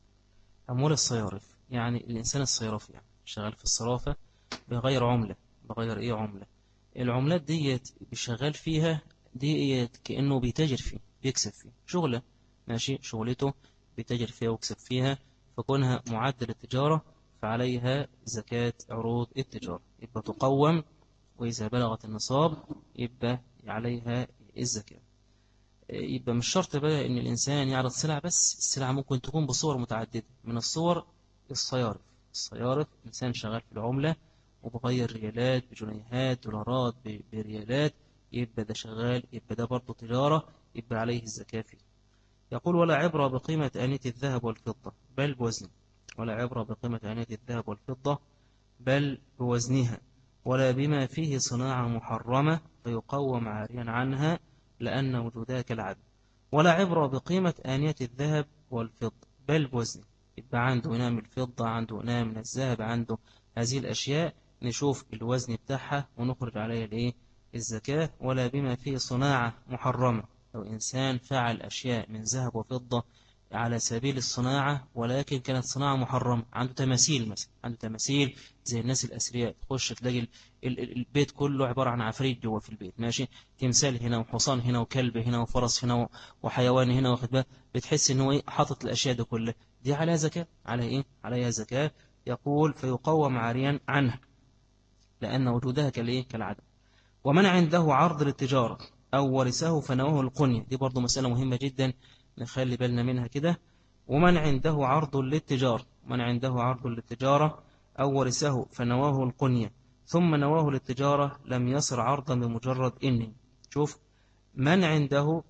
أموال الصيارف يعني الإنسان الصيرفي، يعني شغال في الصرافة بغير عملة، بغير إيه عملة. العملات ديت بيشغال فيها ديت كأنه بيتاجر فيه، بيكسب فيه شغلة، ماشي، شغلته بيتاجر فيها ويكسب فيها، فكونها معدل التجارة فعليها زكاة عروض التجارة، يبقى تقوم، وإذا بلغت النصاب يبقى عليها الزكاة. يبقى مش شرط بقى إن الإنسان يعرض سلع بس، السلع ممكن تكون بصور متعددة. من الصور الصيارف، الصيارف إنسان شغال في العملة وبغير ريالات بجنيهات، دولارات بريالات، يبقى ده شغال، يبقى ده برضه تجارة، يبقى عليه الزكاة فيه. يقول ولا عبرة بقيمة آنية الذهب والفضة بل بوزنه، ولا عبرة بقيمة آنية الذهب والفضة بل بوزنها، ولا بما فيه صناعة محرمة فيقوم عاريا عنها لأن وجودها كالعدم. ولا عبرة بقيمة آنية الذهب والفضة بل بوزنه، يبقى عنده إناء من الفضة، عنده إناء من الذهب، عنده هذه الأشياء، نشوف الوزن بتاعها ونخرج عليها الإيه؟ الزكاة. ولا بما فيه صناعة محرمة، لو إنسان فعل أشياء من ذهب وفضة على سبيل الصناعة ولكن كانت صناعة محرمة، عنده تماثيل مثلا، عنده تماثيل زي الناس الأثرياء، تخش تلاقي البيت كله عبارة عن عفريت جوه في البيت، ماشي، تمثال هنا وحصان هنا وكلب هنا وفرس هنا وحيوان هنا، واخد بالك، بتحس ان هو ايه حاطط الاشياء دي كلها، دي عليها زكاة، عليها ايه؟ عليها زكاة. يقول فيقوم عاريا عنها لأن وجودها كالايه؟ كالعدم. ومن عنده عرض للتجارة أو ورثه فنواه القنية، دي برضو مسألة مهمة جدا نخلي بالنا منها كده. ومن عنده عرض للتجارة، من عنده عرض للتجارة أو ورثه فنواه القنية ثم نواه للتجارة لم يصر عرضا بمجرد إني. شوف، من عنده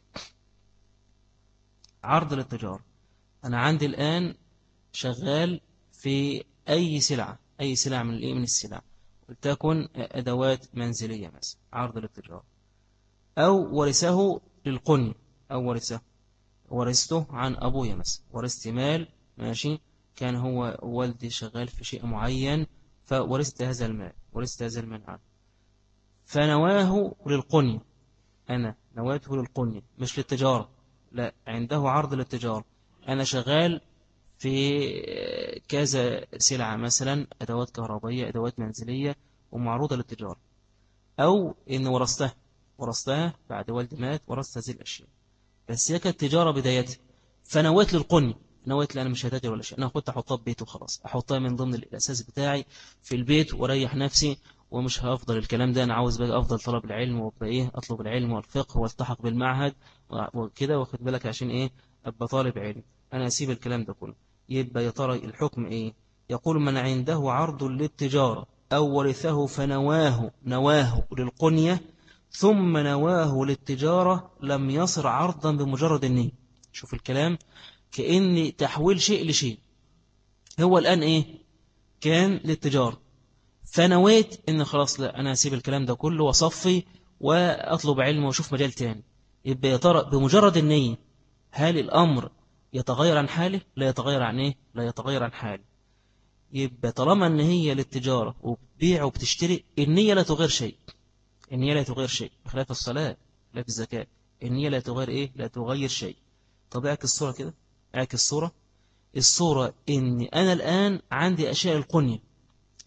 عرض للتجارة، أنا عندي الآن شغال في أي سلعة، أي سلعة من الإيه؟ من السلع، ولتكن أدوات منزلية مثلا، عرض للتجارة. أو ورثه للقنية، أو ورثه ورثته عن أبويا مثلا، ورثت مال، ماشي، كان هو والدي شغال في شيء معين فورثت هذا المال، ورثت هذا المال عنه، فنواه للقنية، أنا نواته للقنية مش للتجارة، لا، عنده عرض للتجارة، أنا شغال في كذا سلعة مثلا، أدوات كهربائية، أدوات منزلية، ومعروضة للتجارة. أو إن ورثتها، ورثتها بعد والدي مات، ورثت هذه الأشياء، بس هي كانت تجارة بدايتها، فنويت للقني، نويت لأنا مش هتاجر ولا شيء، أنا كنت أحطها في بيت وخلاص، أحطها من ضمن الأساس بتاعي في البيت وأريح نفسي، ومش هأفضل الكلام ده، أنا عاوز بقى أفضل طلب العلم، وأبقى إيه، أطلب العلم والفقه والتحق بالمعهد وكده، واخد بالك، عشان إيه؟ أبقى طالب علم، أنا أسيب الكلام ده كله. يبقى يا ترى الحكم إيه؟ يقول من عنده عرض للتجارة أو ورثه فنواه، نواه للقنية ثم نواه للتجارة لم يصر عرضا بمجرد النية. شوف الكلام، كأن تحويل شيء لشيء، هو الآن إيه؟ كان للتجارة، فنويت إن خلاص لا، أنا أسيب الكلام ده كله وصفي وأطلب علم وأشوف مجال تاني. يبقى يا ترى بمجرد النية هل الأمر يتغير عن حاله؟ لا يتغير عن إيه؟ لا يتغير عن حاله. يبقى طالما أن هي للتجارة وبتبيع وبتشتري، النية لا تغير شيء، النية لا تغير شيء، بخلاف الصلاة، بخلاف الزكاة، النية لا تغير إيه؟ لا تغير شيء. طب اعكس الصورة كده، اعكس الصورة، الصورة إن أنا الآن عندي أشياء القنية،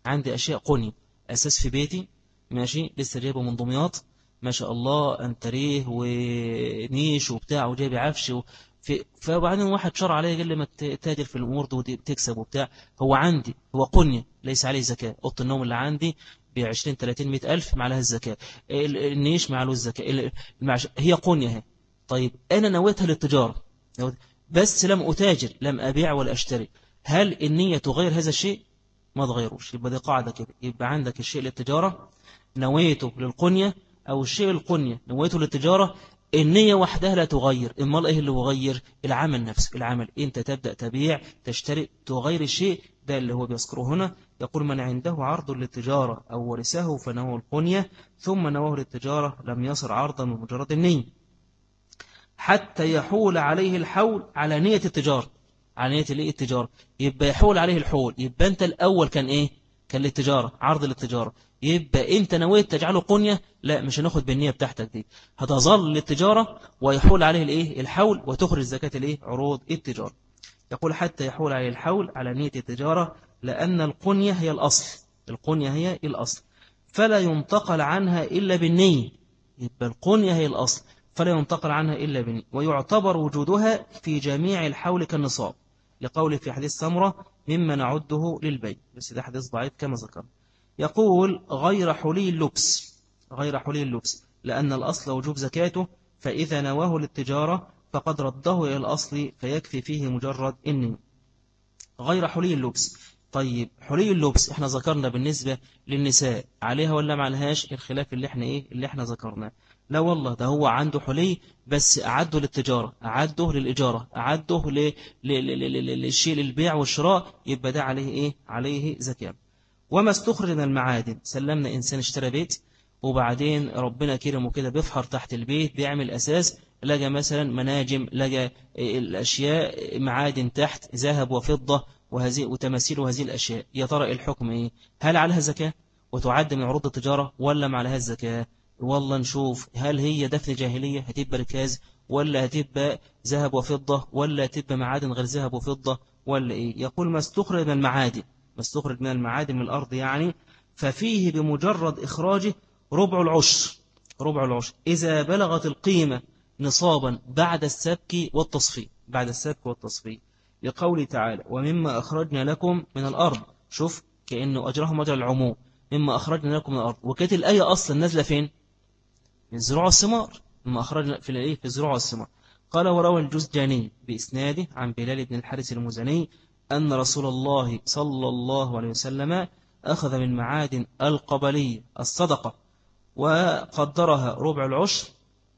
عندي أشياء قنية، أساس في بيتي ماشي لسه جايبه من دمياط ما شاء الله، أنتريه ونيش وبتاع وجايب عفش و... في فبعدين واحد شرع عليه قال لي ما تتاجر في الأمور دي وتكسب وبتاع. هو عندي هو قنية ليس عليه زكاة. أوضة النوم اللي عندي ب عشرين ثلاثين مئة ألف ما عليها الزكاة، النيش ما عليه الزكاة، المعش... هي قنية هي. طيب أنا نويتها للتجارة بس لم أتاجر، لم أبيع ولا أشتري، هل النية تغير هذا الشيء؟ ما تغيروش. يبقى دي قاعدة كده، يبقى عندك الشيء للتجارة نويته للقنية، أو الشيء القنية نويته للتجارة، النية وحدها لا تغير. إما إيه اللي يغير؟ العمل نفسه. العمل أنت تبدأ تبيع تشتري تغير الشيء ده اللي هو بيذكره هنا. يقول من عنده عرض للتجارة أو ورثه فنوى القنية ثم نواه للتجارة لم يصر عرضا من مجرد النية حتى يحول عليه الحول على نية التجارة، على نية الايه التجارة. يبقى يحول عليه الحول، يبقى أنت الأول كان إيه؟ كان للتجارة، عرض للتجارة. يبقى أنت نويت تجعله قنية، لا مش هناخد بالنية بتاعتك دي، هتظل للتجارة ويحول عليه الايه الحول وتخرج زكاة الايه عروض التجارة. يقول حتى يحول عليه الحول على نية التجارة لأن القنية هي الأصل، القنية هي الأصل فلا ينتقل عنها إلا بالنية. يبقى القنية هي الأصل فلا ينتقل عنها إلا بالنية، ويعتبر وجودها في جميع الحول كالنصاب، لقول في حديث سمرة مما نعده للبيع، بس ده حديث ضعيف كما ذكر. يقول غير حلي اللبس، غير حلي اللبس لأن الأصل وجوب زكاته، فإذا نواه للتجارة فقد رده إلى الأصل فيكفي فيه مجرد النية. غير حلي اللبس. طيب حلي اللبس احنا ذكرنا بالنسبة للنساء عليها ولا ما عليهاش؟ الخلاف اللي احنا ايه اللي احنا ذكرناه. لا والله ده هو عنده حلي بس أعده للتجارة، أعده للإجارة، أعده ل... ل... ل... ل... للشيء للبيع والشراء، يبقى ده عليه ايه؟ عليه زكاة. وما استخرج من المعادن، سلمنا إنسان اشترى بيت وبعدين ربنا كرمه كده بيفحر تحت البيت بيعمل أساس، لقى مثلا مناجم، لقى الأشياء معادن تحت ذهب وفضة وهذه وتماثيل وهذه الأشياء، يا ترى الحكم إيه؟ هل عليها زكاة وتعد من عروض التجارة ولا ما عليها الزكاة؟ والله نشوف هل هي دفن جاهلية هتبقى ركاز ولا هتبقى ذهب وفضة ولا هتبقى معادن غير ذهب وفضة ولا إيه؟ يقول ما استخرج من المعادن، ما استخرج من المعادن من الأرض يعني، ففيه بمجرد إخراجه ربع العشر، ربع العشر إذا بلغت القيمة نصابا بعد السبك والتصفية، بعد السبك والتصفية، لقوله تعالى ومما أخرجنا لكم من الأرض. شوف كأنه أجرهم أجر العموم، مما أخرجنا لكم من الأرض، وكانت الآية أصلا نازلة فين؟ من الزروع والثمار، مما أخرجنا في الآية في الزروع والثمار. قال وروى الجزجاني بإسناده عن بلال بن الحارث المزني أن رسول الله صلى الله عليه وسلم أخذ من معادن القبلية الصدقة وقدرها ربع العشر،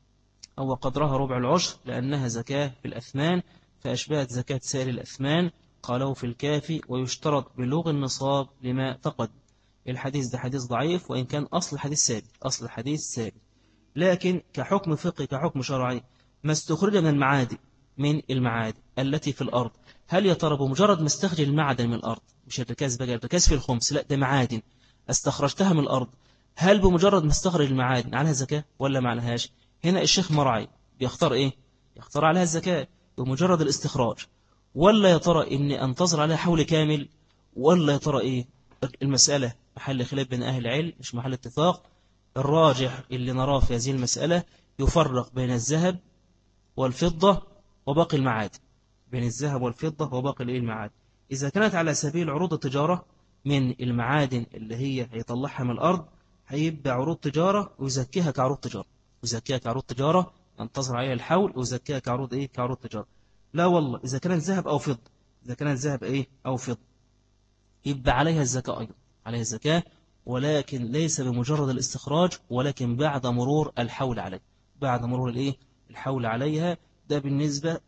أو قدرها ربع العشر لأنها زكاة في الأثمان فأشبهت زكاة سائر الأثمان. قالوا في الكافي ويشترط بلوغ النصاب لما تقد. الحديث ده حديث ضعيف وإن كان أصل الحديث ثابت، أصل الحديث ثابت، لكن كحكم فقهي كحكم شرعي ما استخرج من المعادن، من المعادن التي في الأرض، هل يا ترى بمجرد ما استخرج المعدن من الأرض، مش الركاز بقى الركاز في الخمس، لا ده معادن استخرجتها من الأرض، هل بمجرد ما استخرج المعادن عليها زكاة ولا ما عليهاش؟ هنا الشيخ مرعي بيختار إيه؟ يختار عليها الزكاة بمجرد الاستخراج، ولا يا ترى إني أنتظر عليها حول كامل، ولا يا ترى إيه؟ المسألة محل خلاف بين أهل العلم مش محل اتفاق. الراجح اللي نراه في هذه المسألة يفرق بين الذهب والفضة وباقي المعادن، بين الذهب والفضة وباقي المعادن. إذا كانت على سبيل عروض التجارة من المعادن اللي هي هيطلعها من الأرض هيبقى عروض تجارة ويزكيها كعروض تجارة، ويزكيها كعروض تجارة، ينتظر عليها الحول ويزكيها كعروض إيه؟ كعروض تجارة. لا والله إذا كانت ذهب أو فضة، إذا كانت ذهب إيه؟ أو فضة يبقى عليها الزكاة أيضا، عليها الزكاة، ولكن ليس بمجرد الاستخراج، ولكن بعد مرور الحول عليه، بعد مرور الإيه؟ الحول عليها. ده بالنسبة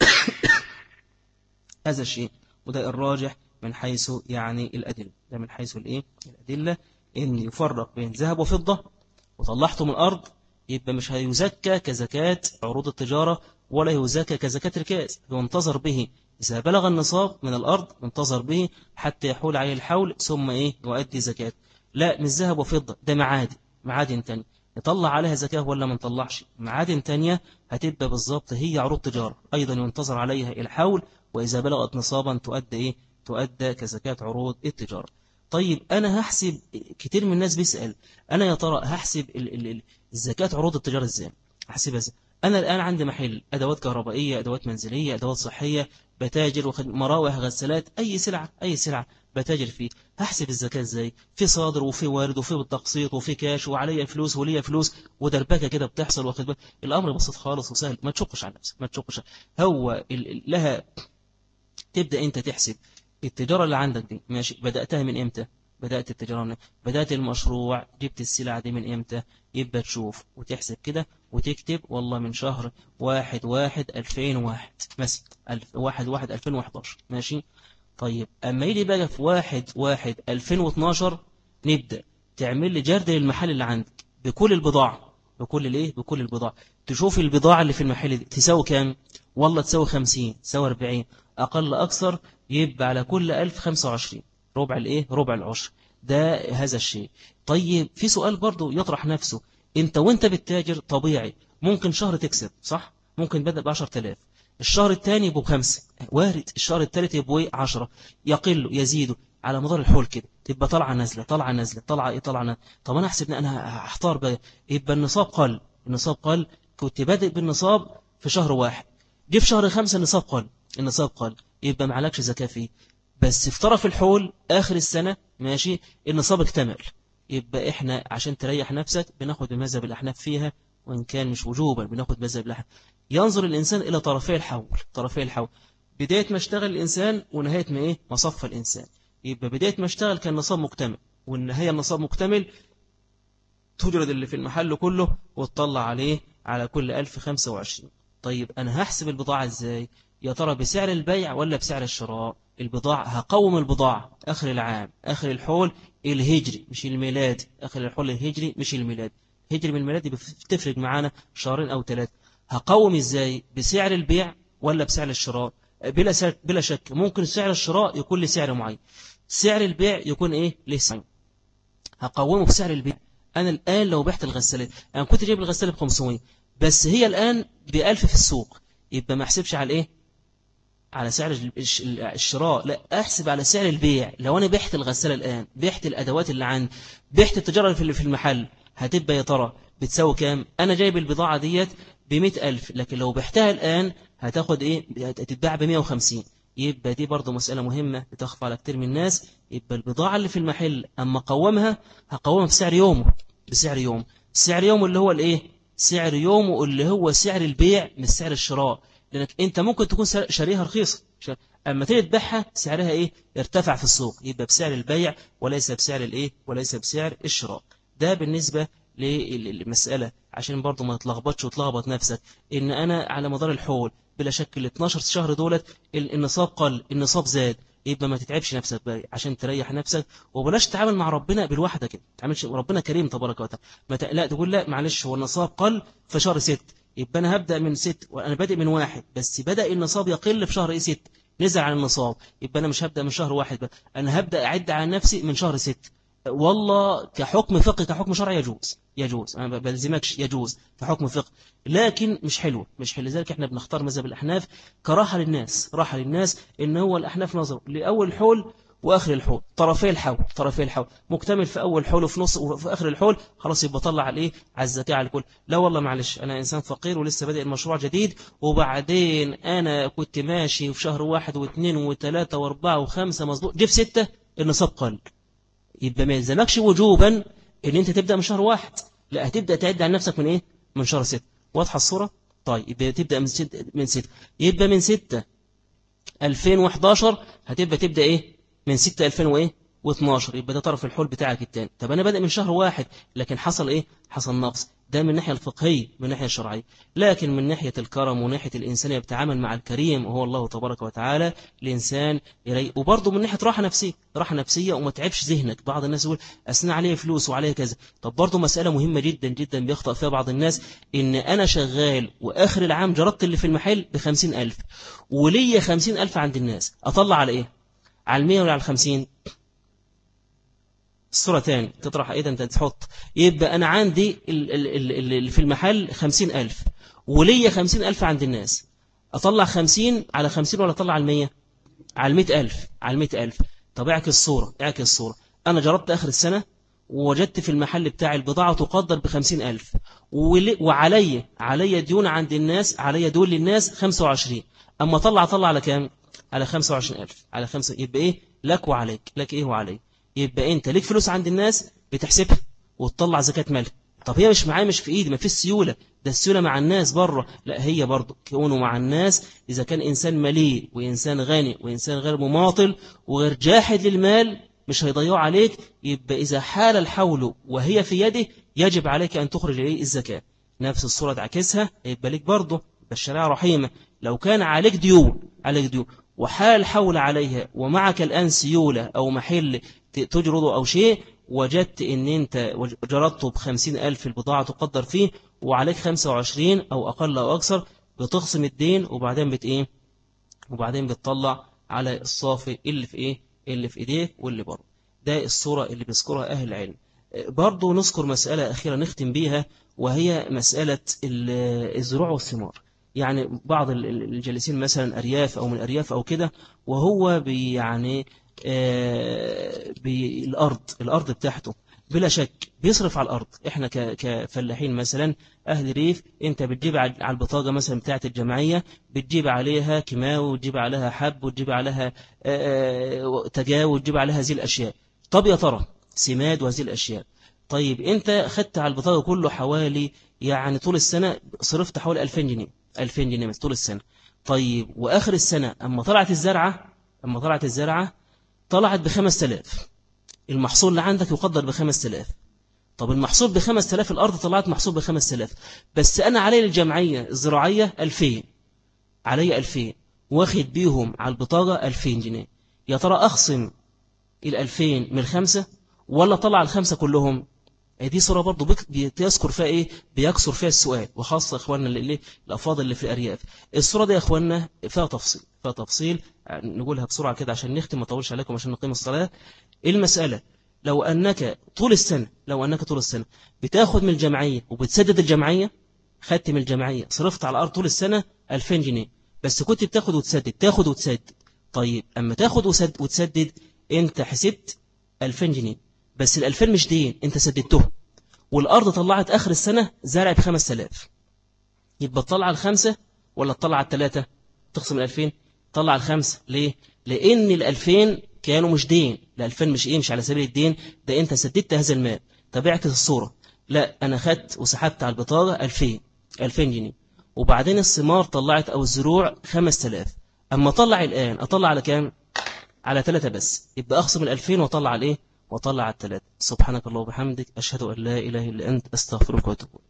هذا الشيء، وده الراجح من حيث يعني الأدلة، ده من حيث الإيه؟ الأدلة إن يفرق بين ذهب وفضة وطلعته من الأرض يبقى مش هيزكى كزكاة عروض التجارة ولا يزكى كزكاة ركاز، ينتظر به إذا بلغ النصاب من الأرض ينتظر به حتى يحول عليه الحول ثم إيه؟ يؤدي زكاة. لا مش ذهب وفضة، ده معادن، معادن تانية يطلع عليها زكاة ولا ما نطلعش؟ معادن تانية هتبقى بالضبط هي عروض تجارة أيضا ينتظر عليها الحول، وإذا بلغت نصابا تؤدى إيه؟ تؤدى كزكاة عروض التجارة. طيب أنا هحسب، كتير من الناس بيسأل أنا يا ترى هحسب الزكاة عروض التجارة إزاي؟ هحسبها إزاي؟ أنا الآن عندي محل أدوات كهربائية، أدوات منزلية، أدوات صحية، بتاجر وخد مراوح، غسالات، أي سلعة أي سلعة بتاجر فيه. هحسب الزكاة إزاي؟ في صادر وفي وارد وفي بالتقسيط وفي كاش وعليا فلوس وليا فلوس ودربكة كده بتحصل، واخد بالك؟ الأمر بسيط خالص وسهل، ما تشقش على نفسك، ما تشقش. هو لها تبدأ أنت تحسب التجارة اللي عندك دي ماشي، بدأتها من إمتى؟ بدأت التجارة من بدأت المشروع، جبت السلعة دي من إمتى؟ يبقى تشوف وتحسب كده وتكتب والله من شهر واحد واحد ألفين وواحد مثلا، ألف واحد واحد ألفين وحداشر ماشي. طيب أما يجي بقى في واحد واحد ألفين واثناشر نبدأ تعمل لي جرد للمحل اللي عندك بكل البضاعة، بكل الايه بكل البضاعة، تشوف البضاعة اللي في المحل دي تساوي كام، والله تساوي خمسين، تساوي أربعين، أقل أكثر، يبقى على كل ألف خمسة وعشرين، ربع الايه ربع العشر. ده هذا الشيء. طيب في سؤال برضو يطرح نفسه، انت وانت بالتاجر طبيعي ممكن شهر تكسب صح، ممكن بدأ بعشرة آلاف، الشهر الثاني يبقوا بخمسة، وارد الشهر الثالث يبقوا ايه عشرة، يقل يزيدوا على مدار الحول كده، تبقى طالعه نازله طالعه نازله طالعه ايه طالعه نازله. طب انا احسب انا هحتار بقى، يبقى النصاب قل، النصاب قل، كنت بادئ بالنصاب في شهر واحد، جه في شهر خمسة النصاب قل، النصاب قل، يبقى ما عليكش زكاه فيه. بس في طرف الحول اخر السنه ماشي النصاب اكتمل، يبقى احنا عشان تريح نفسك بناخد بمذهب الاحناف فيها، وان كان مش وجوبا بناخد مذهب الاحناف. ينظر الإنسان إلى طرفي الحول، طرفي الحول، بداية ما اشتغل الإنسان ونهاية ما إيه ما صف الإنسان. يبقى بداية ما اشتغل كان نصاب مكتمل، والنهاية النصاب مكتمل، تجرد اللي في المحل كله وتطلع عليه على كل ألف خمسة وعشرين. طيب أنا هحسب البضاعة إزاي؟ يا ترى بسعر البيع ولا بسعر الشراء؟ البضاعة هقوم البضاعة آخر العام، آخر الحول الهجري مش الميلادي، آخر الحول الهجري مش الميلادي، هجري من الميلادي بتفرق معانا شهرين أو ثلاثة. هقوم إزاي؟ بسعر البيع ولا بسعر الشراء؟ بلا شك بلا شك ممكن سعر الشراء يكون لسعر معين، سعر البيع يكون إيه لسعر. هقومه بسعر البيع. أنا الآن لو بعت الغسالة، أنا كنت جايب الغسالة ب خمسمية بس هي الآن ب ألف في السوق، يبقى ما أحسبش على إيه على سعر الشراء، لا أحسب على سعر البيع. لو أنا بحت الغسالة الآن، بحت الأدوات اللي عندي، بحت التجارة اللي في المحل، هتبقى يا ترى بتساوي كام؟ أنا جايب البضاعة ديت بمئة ألف، لكن لو بحتها الآن هتاخد إيه؟ هتتباع بمئة وخمسين. يبقى دي برضو مسألة مهمة بتخفى على كتير من الناس. يبقى البضاعة اللي في المحل أما قومها هقومها بسعر يومه، بسعر يوم، سعر يوم اللي هو الإيه؟ سعر يومه اللي هو سعر البيع مش سعر الشراء، لأنك أنت ممكن تكون شاريها رخيصة، أما تيجي تبيعها سعرها إيه؟ ارتفع في السوق، يبقى بسعر البيع وليس بسعر الإيه؟ وليس بسعر الشراء. ده بالنسبة للمسألة عشان برضو ما تلخبطش وتلخبط نفسك، إن أنا على مدار الحول بلا شك ال اتناشر شهر دولت النصاب قل، النصاب زاد، يبقى ما تتعبش نفسك بقى عشان تريح نفسك، وبلاش تتعامل مع ربنا بالوحدة كده، تعملش ربنا كريم تبارك وتعالى، ما ت... لا تقول لا معلش هو النصاب قل في شهر ست، يبقى أنا هبدأ من ست وأنا بادئ من واحد، بس بدأ النصاب يقل في شهر إيه ست، نزل عن النصاب، يبقى أنا مش هبدأ من شهر واحد بقى، أنا هبدأ أعد على نفسي من شهر ست. والله كحكم فقه كحكم شرعي يجوز، يجوز أنا بلزمكش، يجوز كحكم فقه، لكن مش حلوة، مش حلو. لذلك احنا بنختار مذهب الأحناف كراحة للناس، راحة للناس، إن هو الأحناف نظر لأول الحول وآخر الحول، طرفي الحول، طرفي الحول مكتمل في أول حول وفي نص وفي آخر الحول، خلاص يبقى طلع على إيه على الزكاة على الكل. لا والله معلش أنا إنسان فقير ولسه بادئ المشروع جديد، وبعدين أنا كنت ماشي في شهر واحد واثنين وثلاثة وأربعة وخمسة مظبوط، جيب ستة النصاب قل، يبقى ما يلزمكش وجوبا ان انت تبدا من شهر واحد، لا هتبدا تعد عن نفسك من ايه من شهر ستة. واضحه الصوره؟ طيب يبقى تبدا من ستة، من ستة يبقى من ستة ألفين وحداشر هتبقى تبدا ايه من ستة ألفين واثناشر، يبقى ده طرف الحول بتاعك الثاني. طب انا بادئ من شهر واحد لكن حصل ايه حصل نقص، ده من الناحيه الفقهيه من الناحيه الشرعيه، لكن من ناحيه الكرم وناحيه الانسانيه بتعامل مع الكريم وهو الله تبارك وتعالى، الانسان يري، وبرضه من ناحيه راحه نفسيه، راحه نفسيه وما تعبش ذهنك. بعض الناس يقول اثناء عليه فلوس وعليه كذا، طب برضه مساله مهمه جدا جدا بيخطئ فيها بعض الناس، ان انا شغال واخر العام جربت اللي في المحل بخمسين ألف وليا خمسين ألف عند الناس، اطلع على ايه؟ على المية ولا على الخمسين؟ الصورة تاني تطرح ايضا انت تحط، يبقى انا عندي اللي في المحل خمسين ألف وليا خمسين ألف عند الناس، اطلع خمسين على خمسين ولا اطلع على المية؟ على المئة ألف، على المئة ألف. طب اعكس الصورة، اعكس الصورة، أنا جربت آخر السنة ووجدت في المحل بتاع البضاعة تقدر بخمسين ألف، وعلي علي ديون عند الناس، علي دول للناس خمسة وعشرين، أما طلع طلع على كام؟ على خمسة وعشرين ألف، على خمسة. يبقى إيه؟ لك وعليك، لك إيه وعليك. يبقى أنت ليك فلوس عند الناس بتحسبها وتطلع زكاة مالها. طب هي مش معايا، مش في إيدي، ما فيش سيولة، ده السيولة مع الناس بره. لا، هي برضه كونه مع الناس. إذا كان إنسان مليء وإنسان غني وإنسان غير مماطل وغير جاحد للمال مش هيضيعوا عليك، يبقى إذا حال الحول وهي في يده يجب عليك أن تخرج إليه الزكاة. نفس الصورة تعكسها، يبقى لك برضه. بالشريعة رحيمة، لو كان عليك ديون، عليك ديون وحال الحول عليها ومعك الآن سيولة أو محل تجرده أو شيء، وجدت ان انت جردته بخمسين ألف البضاعة تقدر فيه وعليك خمسة وعشرين او اقل او اكثر، بتخصم الدين وبعدين بت ايه وبعدين بتطلع على الصافي اللي في ايه اللي في ايديك واللي بره. ده الصورة اللي بيذكرها اهل العلم. برضو نذكر مسألة اخيرة نختم بيها، وهي مسألة الزروع والثمار. يعني بعض الجالسين مثلا أرياف أو من أرياف أو كده، وهو بي يعني بالأرض الأرض بتاعته بلا شك بيصرف على الأرض. إحنا كفلاحين مثلا أهل ريف، أنت بتجيب على البطاقة مثلا بتاعت الجمعية، بتجيب عليها كيماوي وتجيب عليها حب وتجيب عليها تجاوز وتجيب عليها هذه الأشياء. طب يا ترى سماد وهذه الأشياء، طيب أنت خدت على البطاقة كله حوالي يعني طول السنة صرفت حوالي ألفين جنيه، ألفين جنيه طول السنة. طيب وآخر السنة أما طلعت الزرعة أما طلعت الزرعة طلعت بخمس تلاف، المحصول اللي عندك يقدر بخمس تلاف. طب المحصول بخمس تلاف، الأرض طلعت محصول بخمس تلاف، بس أنا علي الجمعية الزراعية ألفين، علي ألفين واخد بيهم على البطاقة ألفين جنيه. يا ترى أخصم الألفين من الخمسة ولا طلع الخمسة كلهم؟ دي صورة برضو بيذكر فيها إيه بيكسر فيها السؤال، وخاصة إخواننا اللي الأفاضل اللي في الأرياف. الصورة دي يا إخواننا فيها تفصيل، فيها تفصيل نقولها بسرعة كده عشان نختم ما نطولش عليكم عشان نقيم الصلاة. المسألة لو أنك طول السنة لو أنك طول السنة بتاخد من الجمعية وبتسدد الجمعية، خدت من الجمعية صرفت على الأرض طول السنة ألفين جنيه، بس كنت بتاخد وتسدد تاخد وتسدد. طيب أما تاخد وتسدد أنت حسبت ألفين جنيه، بس الألفين مش دين أنت سددته، والأرض طلعت آخر السنة زرع بخمس تلاف، يبقى تطلع الخمسة ولا تطلع الثلاثة؟ تقسم الألفين طلع الخمسة. ليه؟ لأن الألفين كانوا مش دين، الألفين مش إيه مش على سبيل الدين، ده أنت سددت هذا المال. تابعت الصورة، لا أنا خدت وسحبت على البطاقة ألفين ألفين جنيه، وبعدين الثمار طلعت أو الزروع خمس تلاف، أما طلع الآن أطلع على كام؟ على ثلاثة بس، يبقى أخصم الألفين وطلع على إيه؟ وطلع على الثلاثة. سبحانك الله وبحمدك أشهد أن لا إله إلا أنت أستغفرك وأتوب.